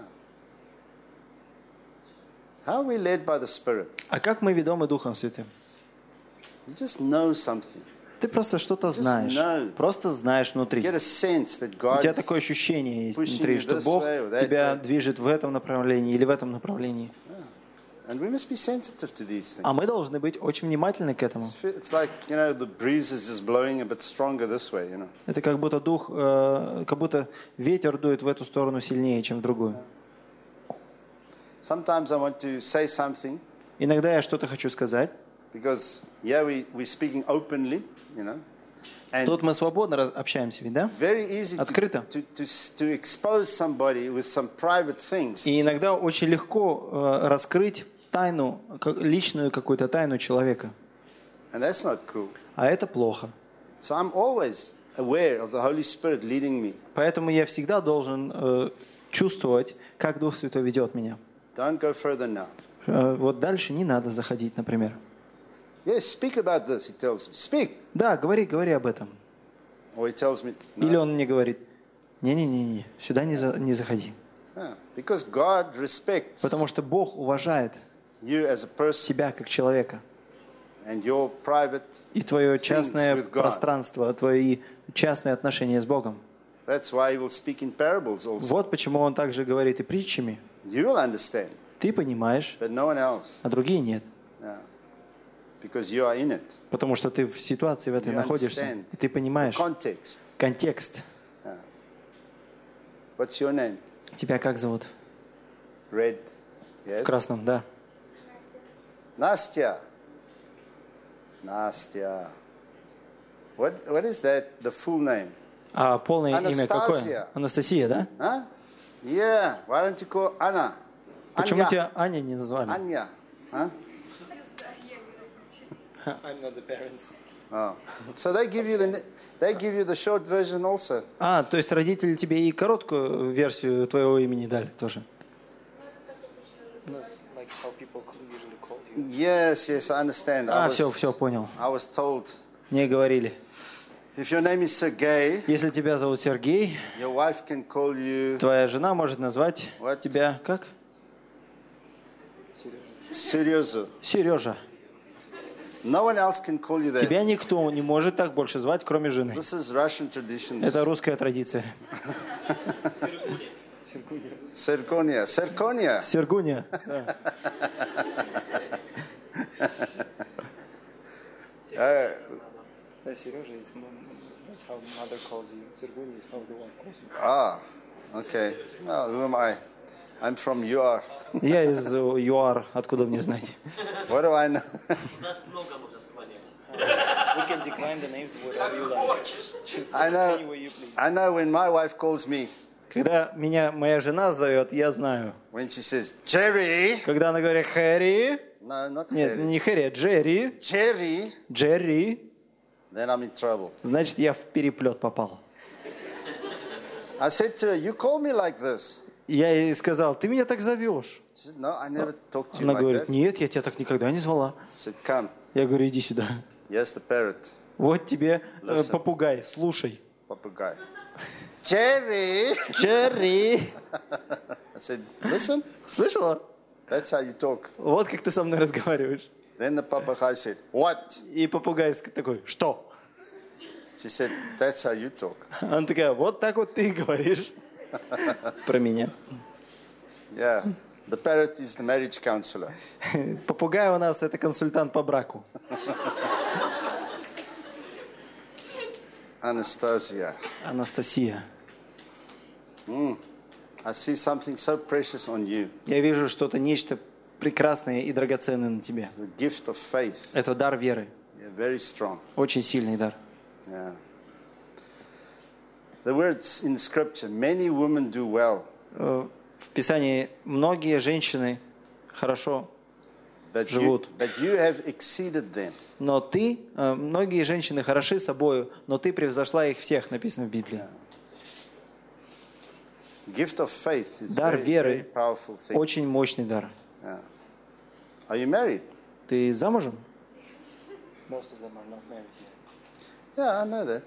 How are we led by the Spirit? А как мы ведомы Духом Святым? You just know something. Ты просто что-то знаешь. know. Просто знаешь внутри. Get a sense that У God тебя такое ощущение есть pushing внутри, you что this Бог way or that тебя way. движет в этом направлении или в этом направлении. and we must be sensitive to these things. А мы должны быть очень внимательны к этому. It's like, the breeze is just blowing a bit stronger this way, Это как будто как будто ветер дует в эту сторону сильнее, чем в другую. Sometimes I want to say something Иногда я что-то хочу сказать. because, we're speaking openly, and Тут мы свободно общаемся, ведь, да? very easy Открыто. to expose somebody with some private things. И иногда очень легко раскрыть тайну, личную какую-то тайну человека. And that's not cool. А это плохо. So I'm always aware of the Holy Spirit leading me. Поэтому я всегда должен чувствовать, как Дух Святой ведет меня. Don't go further now. Вот дальше не надо заходить, например. Yes, speak about this, he tells me. Speak. Да, говори об этом. Or he tells me, Или no. он мне говорит, не, сюда не заходи. Yeah, because God respects Потому что Бог уважает you as a person. тебя как человека. and your private и твое things частное with God. пространство, твои частные отношения с Богом. That's why he will speak in parables also. Вот почему он также говорит и притчами. You will understand, Ты понимаешь, but no one else. а другие нет. Yeah. Because you are in it. Потому что ты в ситуации в этой You находишься. understand И ты понимаешь Context. контекст. What's your name? Тебя как зовут? Red. В Yes. красном, да. Nastya. Nastya. What is that? The full name? А полное имя какое? Анастасия. Анастасия, да? Huh? Yeah. Why don't you call Anna? Почему Anya. тебя Аня не назвали? Anya. Huh? I'm not the parents. Oh. So they give you the short version also. А, то есть родители тебе и короткую версию твоего имени дали тоже. No, like how people usually call you. Yes, yes, I understand. А, все понял. I was told Мне говорили, if your name is Sergey, если тебя зовут Сергей, your wife can call you твоя жена может назвать What? тебя как? Seryozo. Сережа. No one else can call you that. Тебя никто не может так больше звать, кроме жены. This is Russian traditions. Это русская традиция. Serkonia. Serkonia. Сергуня. Serежа is that's how mother calls you. Serguni is how the wife calls you. Ah, okay. Well, who am I? I'm from UR. Я из ЮАР, откуда мне знать? What do I know? Нас много можно склонять. We can decline the names whatever you like. Just I know. any way you please. I know when my wife calls me, Когда меня моя жена зовет, я знаю. when she says, Jerry. Когда она говорит Хэри, No, not нет, Jerry. не Хэри, а Джерри, Jerry. Джерри, Then I'm in trouble. значит, я в переплет попал. I said to her, you call me like this. Я ей сказал, ты меня так зовешь. She said, no, I never talked to you Она like говорит, that. нет, я тебя так никогда не звала. I said, come. Я говорю, иди сюда. Here's the parrot, Вот тебе Listen. попугай, слушай. papagay. Jerry. Джерри. I said, listen, Слышала? that's how you talk. Вот как ты со мной разговариваешь. Then the papagay said, what? И попугай такой, что? She said, that's how you talk. Она такая, вот так вот ты и говоришь про меня. Yeah. The parrot is the marriage counselor. Попугай у нас это консультант по браку. Anastasia. Анастасия. I see something so precious on you. Я вижу что-то, нечто прекрасное и драгоценное на тебе. The gift of faith. Это дар веры. Yeah, very strong. Очень сильный дар. Yeah. The words in scripture, many women do well, В Писании многие женщины хорошо, живут. but you have exceeded them. Но ты, многие женщины хороши собою, но ты превзошла их всех, написано в Библии. Gift of faith is Дар very, very веры powerful thing. очень мощный дар. Are you married? Ты замужем? Most of them are not married yet. Yeah, I know that.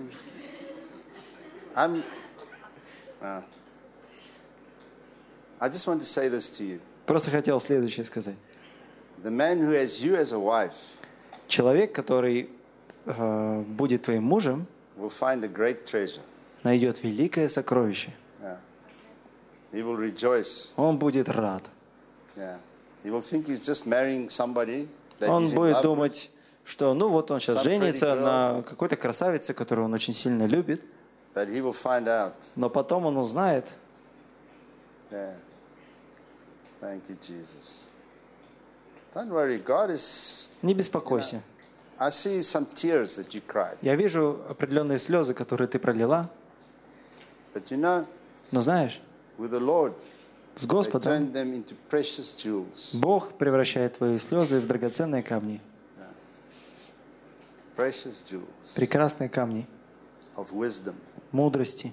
I just want to say this to you. Просто хотел следующее сказать. The man who has you as a wife Человек, который будет твоим мужем, will find a great treasure. найдет великое сокровище. He will rejoice. Он будет рад. Yeah. He will think he's just marrying somebody that Он he's in будет love with. думать, что ну вот он сейчас Some женится pretty girl. на какой-то красавице, которую он очень сильно любит, But he will find out. но потом он узнает, Yeah. Thank you, Jesus. Don't worry. God is. не беспокойся. I see some tears that you cried. Я вижу определенные слезы, которые ты пролила, But you know, но знаешь, with the Lord, с they Господом turn them into precious jewels. Бог превращает твои слезы в драгоценные камни, Precious jewels прекрасные камни of wisdom. мудрости.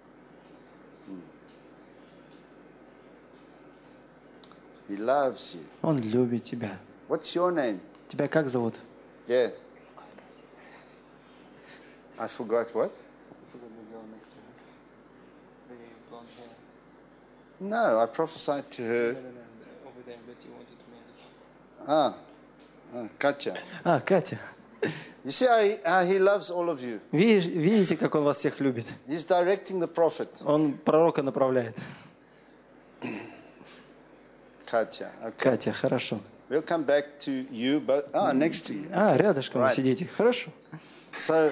He loves you. Он любит тебя. What's your name? Тебя как зовут? Yes. I forgot what? I forgot the girl next to her. The blonde hair. No, I prophesied to her. No, over there that you wanted to marry. Katya. Катя. You see how he loves all of you. Видите, как он вас всех любит? He's directing the prophet. Он пророка направляет. Katya. Okay. Катя, хорошо. We'll come back to you, but next to you. Рядышком вы Right. сидите. Хорошо. So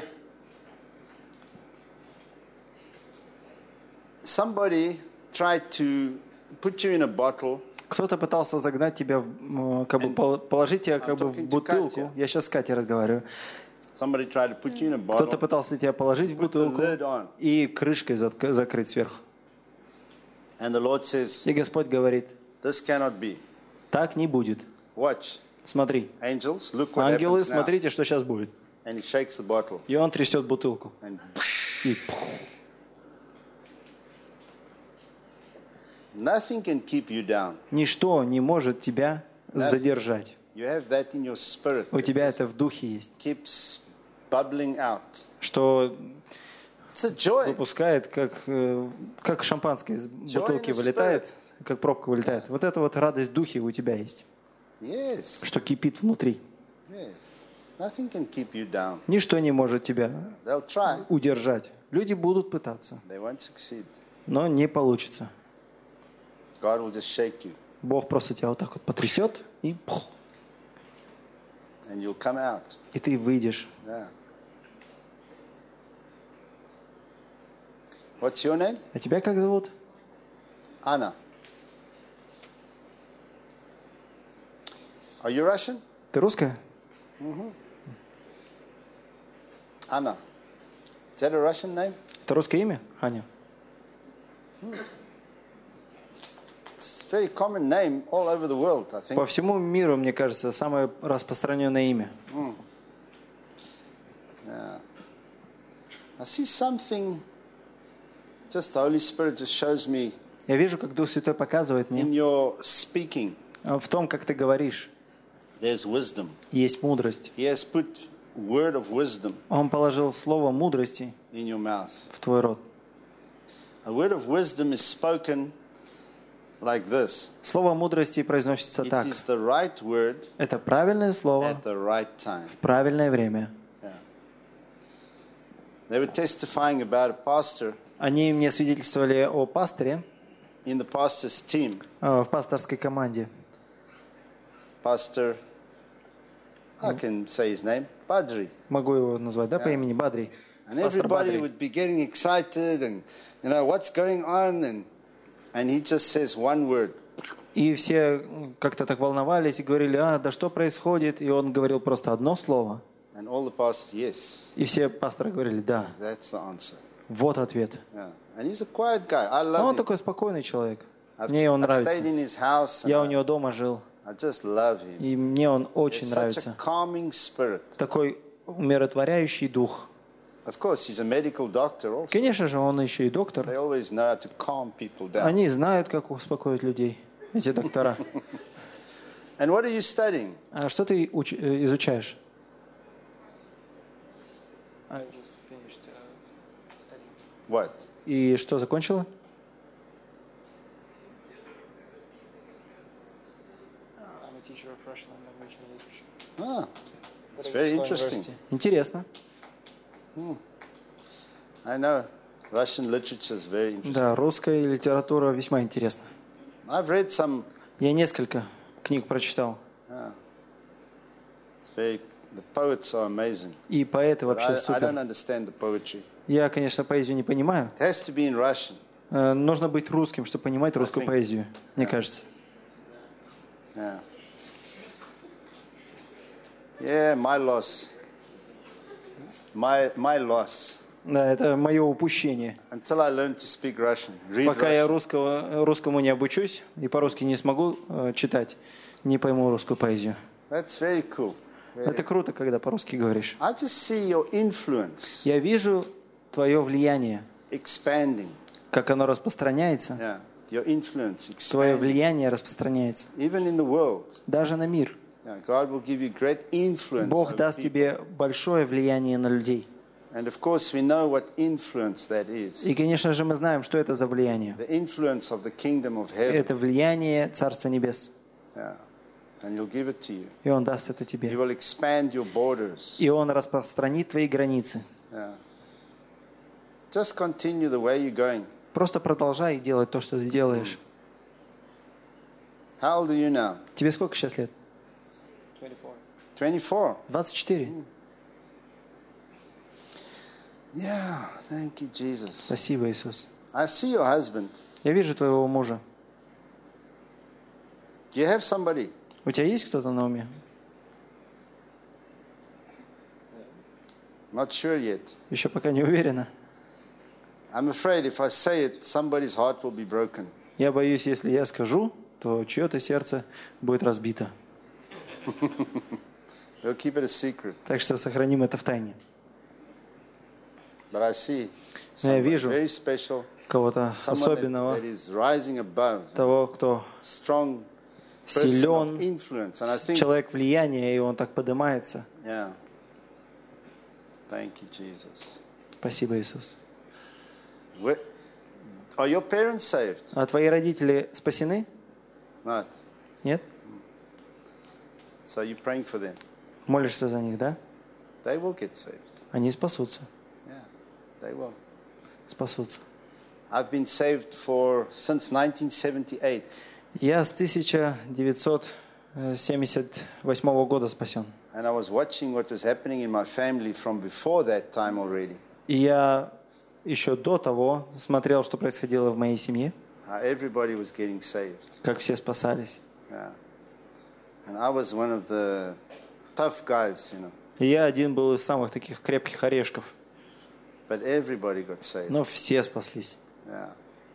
somebody tried to put you in a bottle. Кто-то пытался загнать тебя, как бы положить тебя как бы в talking to бутылку. Katya. Я сейчас с Катей разговариваю. Somebody tried to put you in a Кто-то bottle. пытался тебя положить в Put the бутылку lid on. и крышкой закрыть сверху. And the Lord says, И Господь говорит, this cannot be. так не будет. Watch. Смотри. Angels, look what Ангелы, happens now. смотрите, что сейчас будет. And he shakes the bottle. И он трясет бутылку. And И nothing can keep you down. ничто не может тебя задержать. You have that in your spirit. У тебя это в духе есть. Keeps bubbling out. Что It's a joy. выпускает, как шампанское из бутылки in the вылетает, как пробка вылетает. Вот эта вот радость в духе у тебя есть, Yes. что кипит внутри. Yes. Nothing can keep you down. Ничто не может тебя They'll try. удержать. Люди будут пытаться, They won't succeed. но не получится. God will just shake you. Бог просто тебя вот так вот потрясет, и And you'll come out. ты выйдешь. Yeah. What's your name? А тебя как зовут? Anna. Are you Russian? Ты русская? Anna. Is that a Russian name? Это русское имя, Аня? It's a very common name all over the world, I По think. всему миру, мне кажется, самое распространенное имя. I see something, just the Holy Spirit just shows me Я вижу, как Дух Святой показывает in мне, your speaking, в том, как ты говоришь, there's wisdom. есть мудрость. He has put word of wisdom Он положил слово мудрости in your mouth. в твой рот. A word of wisdom is spoken like this. Слово мудрости произносится It так. is the right word Это правильное слово at the right time. в правильное время. They were testifying about a pastor Они мне свидетельствовали о пасторе in the pastor's team. в пасторской команде. Pastor, I can say his name, Badri. Могу его назвать, да, по имени Бадри. And Пастор everybody Бадри. would be getting excited and, you know, what's going on? And he just says one word. И все как-то так волновались и говорили, да что происходит? И он говорил просто одно слово. And all the pastors, yes, И все пасторы говорили, да, that's the answer. вот ответ. Yeah. And he's a quiet guy. I А love он him. такой спокойный человек. Мне он I've stayed нравится. in his house. Я у And него дома жил. I just love him. И мне он He's очень such a нравится. calming spirit. Такой умиротворяющий дух. Of course, he's a medical doctor also. Конечно же, он еще и доктор. They always know how to calm people down. Они знают, как успокоить людей, эти доктора. And what are you studying? А что ты изучаешь? I just finished studying. What? И что, закончила? I'm a teacher of Russian language and literature. Ah, it's very interesting. Интересно. I know Russian literature is very interesting. Да, русская литература весьма интересна. I've read some. Я несколько книг прочитал. It's very. The poets are amazing. И поэты But вообще I супер. don't understand the poetry. Я, конечно, поэзию не понимаю. It has to be in Russian. Нужно быть русским, чтобы понимать русскую think- поэзию, мне кажется. Yeah. Yeah, my loss. My loss. Да, это мое упущение. Until I learn to speak Russian, read Пока я Russian. русскому не обучусь и по-русски не смогу читать, не пойму русскую поэзию. That's very cool. Это круто, когда по-русски говоришь. I just see your influence Я вижу твое влияние, expanding. как оно распространяется. Yeah, your influence Твое expanding. влияние распространяется. Even in the world. Даже на мир. Yeah, God will give you great influence. Бог over даст people. тебе большое влияние на людей. And of course, we know what influence that is. И, конечно же, мы знаем, что это за влияние. The influence of the kingdom of heaven. Это влияние Царства Небес. Yeah. and He'll give it to you. и Он даст это He тебе. will expand your borders. И Он распространит твои границы. Yeah. Just continue the way you're going. Просто продолжай делать то, что ты делаешь. How old are you now? Тебе сколько сейчас лет? 24. 24. 24. Yeah, thank you, Jesus. Спасибо, Иисус. I see your husband. Я вижу твоего мужа. Do you have somebody? У тебя есть кто-то на уме? Not sure yet. Еще пока не уверена. I'm afraid if I say it, somebody's heart will be broken. Я боюсь, если я скажу, то чье-то сердце будет разбито. We'll keep it a secret. Так что сохраним это в тайне. But I see Но я somebody вижу very special, кого-то someone особенного, that is rising above, того, кто strong person of силен, influence. And I think, человек влияния, и он так поднимается. yeah. Thank you, Jesus. Спасибо, Иисус. Are your parents saved? А твои родители спасены? Not. Нет? So you're praying for them. Молишься за них, да? They will get saved. Они спасутся. Yeah, they will. Спасутся. I've been saved since 1978. Я с 1978 года спасен. And I was watching what was happening in my family from before that time already. И я еще до того смотрел, что происходило в моей семье, How everybody was getting saved. как все спасались. Yeah. And I was one of the tough guys, you know. И я один был из самых таких крепких орешков. But everybody got saved. Но все спаслись. Yeah.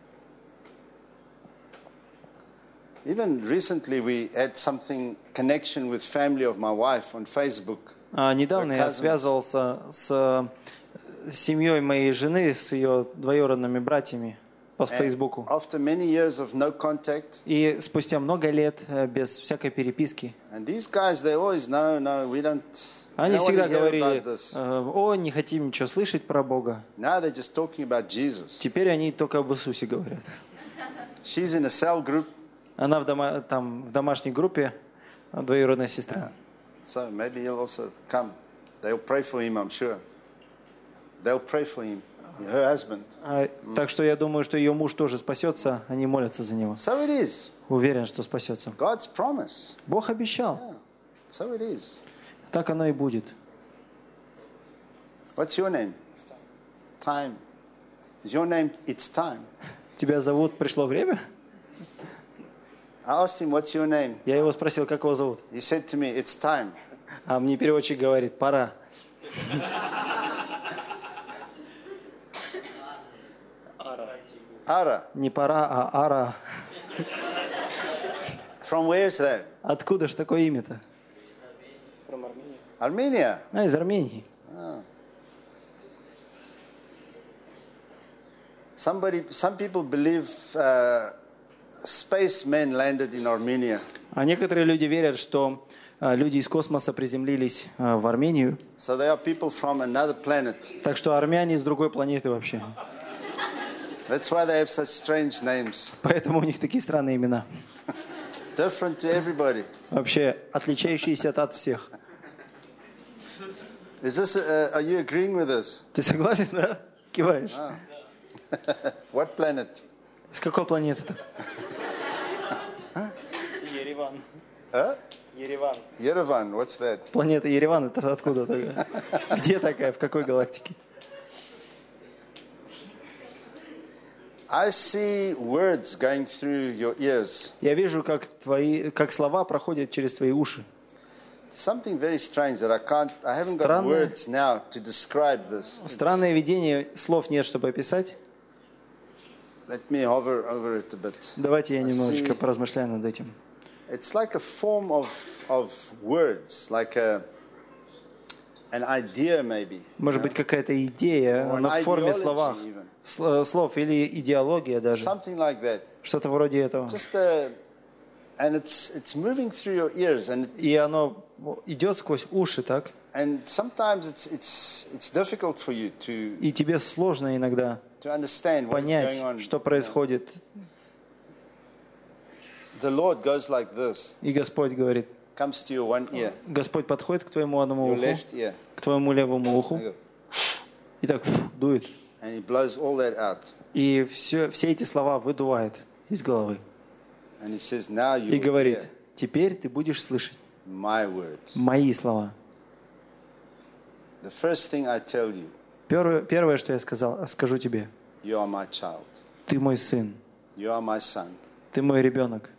Even recently we had something connection with family of my wife on Facebook. А недавно я Cousins. связывался с семьей моей жены, с ее двоюродными братьями по And Фейсбуку. after many years of no contact, И спустя много лет, без всякой переписки, and these guys, they always, no, we don't. они I don't всегда want to hear говорили: about this. о, не хотим ничего слышать про Бога. Now they're just talking about Jesus. Теперь они только об Иисусе говорят. She's in a cell group, Она в домашней группе, двоюродная сестра. so maybe he'll also come. They'll pray for him, I'm sure. They'll pray for him, her husband. Так что я думаю, что ее муж тоже спасется, они молятся за него. So it is. Уверен, что спасется. God's promise. Бог обещал. Yeah. So it is. Так оно и будет. What's your name? Time. Is your name? It's time. Тебя зовут, пришло время? I asked him, what's your name? Я его спросил, как его зовут. He said to me, it's time. А мне переводчик говорит: пора. Ara. Не пора, а ара. From where is that? Откуда ж такое имя-то? From Armenia. Armenia. Из Армении. Some people believe spacemen landed in Armenia. А некоторые люди верят, что люди из космоса приземлились в Армению. So they are people from another planet. Так что армяне с другой планеты вообще. That's why they have such strange names. Поэтому у них такие странные имена. Different to everybody. Вообще отличающиеся от всех. Is this? Are you agreeing with this? Ты согласен, да? Киваешь. What planet? С какой планеты-то? Ереван. Huh? Ереван. Yerevan. What's that? Планета Ереван, это откуда такая? Где такая? В какой галактике? I see words going through your ears. Я вижу, как слова проходят через твои уши. Something very strange that I haven't got Странное. words now to describe this. Странное видение, слов нет, чтобы описать. Let me hover over it a bit. Давайте я I немножечко see. поразмышляю над этим. It's like a form of words, like an idea maybe. Может быть, какая-то идея Or an на форме ideology словах, even. слов или идеология даже. Something like that. Что-то вроде этого. Just and it's moving through your ears, И оно идет сквозь уши, так? and sometimes it's difficult for you to И тебе сложно иногда understand what is понять, going on. что происходит. The Lord goes like this. И Господь говорит comes to your one ear, Господь подходит к твоему одному your уху, left ear, к твоему левому уху and и так дует. He blows all that out. И все эти слова выдувает из головы. And He says, now you И will говорит, hear теперь ты будешь слышать my words. мои слова. The first thing I tell you, Первое, что я скажу тебе, you are my child. ты мой сын, You are my son. ты мой ребенок.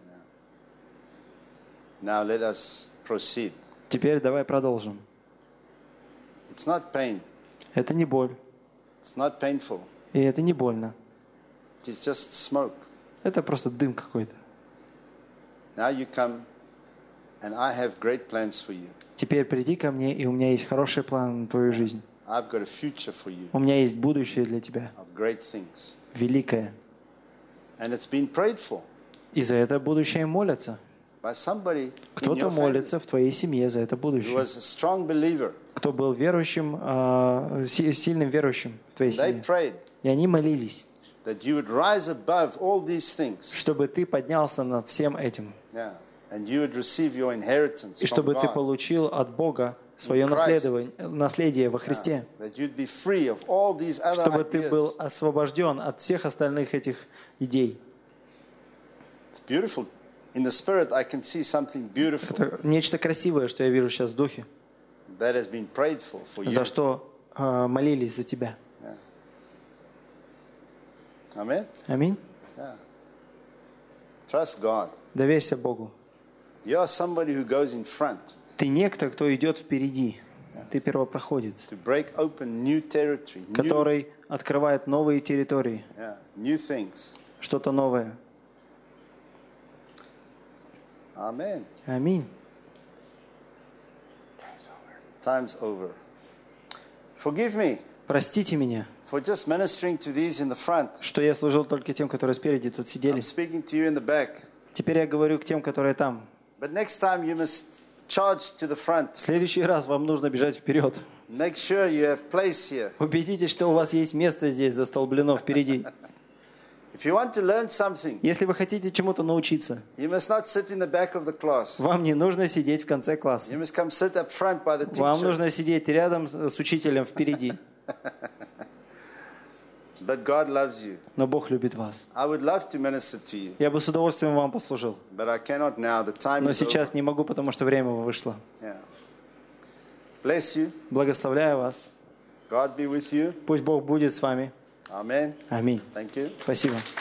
Now let us proceed. Теперь давай продолжим. It's not pain. Это не боль, It's not painful. и это не больно. It's just smoke. Это просто дым какой-то. Now you come, and I have great plans for you. Теперь приди ко мне, и у меня есть хороший план на твою жизнь. I've got a future for you У меня есть будущее для тебя, of great things. великое. And it's been prayed for И за это будущее молятся. by somebody in Кто-то your family молится в твоей семье за это who будущее. was a strong believer. Кто был верующим, сильным верующим в твоей They семье. prayed И они молились, that you would rise above all these things. чтобы ты поднялся над всем этим. Yeah. And you would receive your inheritance И from чтобы ты God. получил от Бога свое наследие во Христе. That you'd be free of all these other Чтобы ты был ideas. освобожден от всех остальных этих идей. It's beautiful. In the spirit, I can see something beautiful Это нечто красивое, что я вижу сейчас в духе, that has been prayed for you. за что молились за тебя. Amen. Аминь. Trust God. Доверься Богу. You are somebody who goes in front Ты некто, кто идет впереди. Ты первопроходец, to break open new territory, который открывает новые территории, new things. что-то новое. Amen. Аминь. Time's over. Forgive me Простите меня, for just ministering to these in the front. что я служил только тем, которые спереди тут сидели. I'm speaking to you in the back. Теперь я говорю к тем, которые там. But next time you must charge to the front. В следующий раз вам нужно бежать вперед. Make sure you have place here. Убедитесь, что у вас есть место здесь застолблено впереди. If you want to learn something, Если вы хотите чему-то научиться, you must not sit in the back of the class. вам не нужно сидеть в конце класса. You must come sit up front by the Вам teacher. нужно сидеть рядом с учителем впереди. But God loves you. Но Бог любит вас. I would love to minister to you, Я бы с удовольствием вам послужил. but I cannot now. The time Но is over. сейчас не могу, потому что время вышло. Yeah. Bless you. Благословляю вас. God be with you. Пусть Бог будет с вами. Amen. Аминь. Thank you. Спасибо.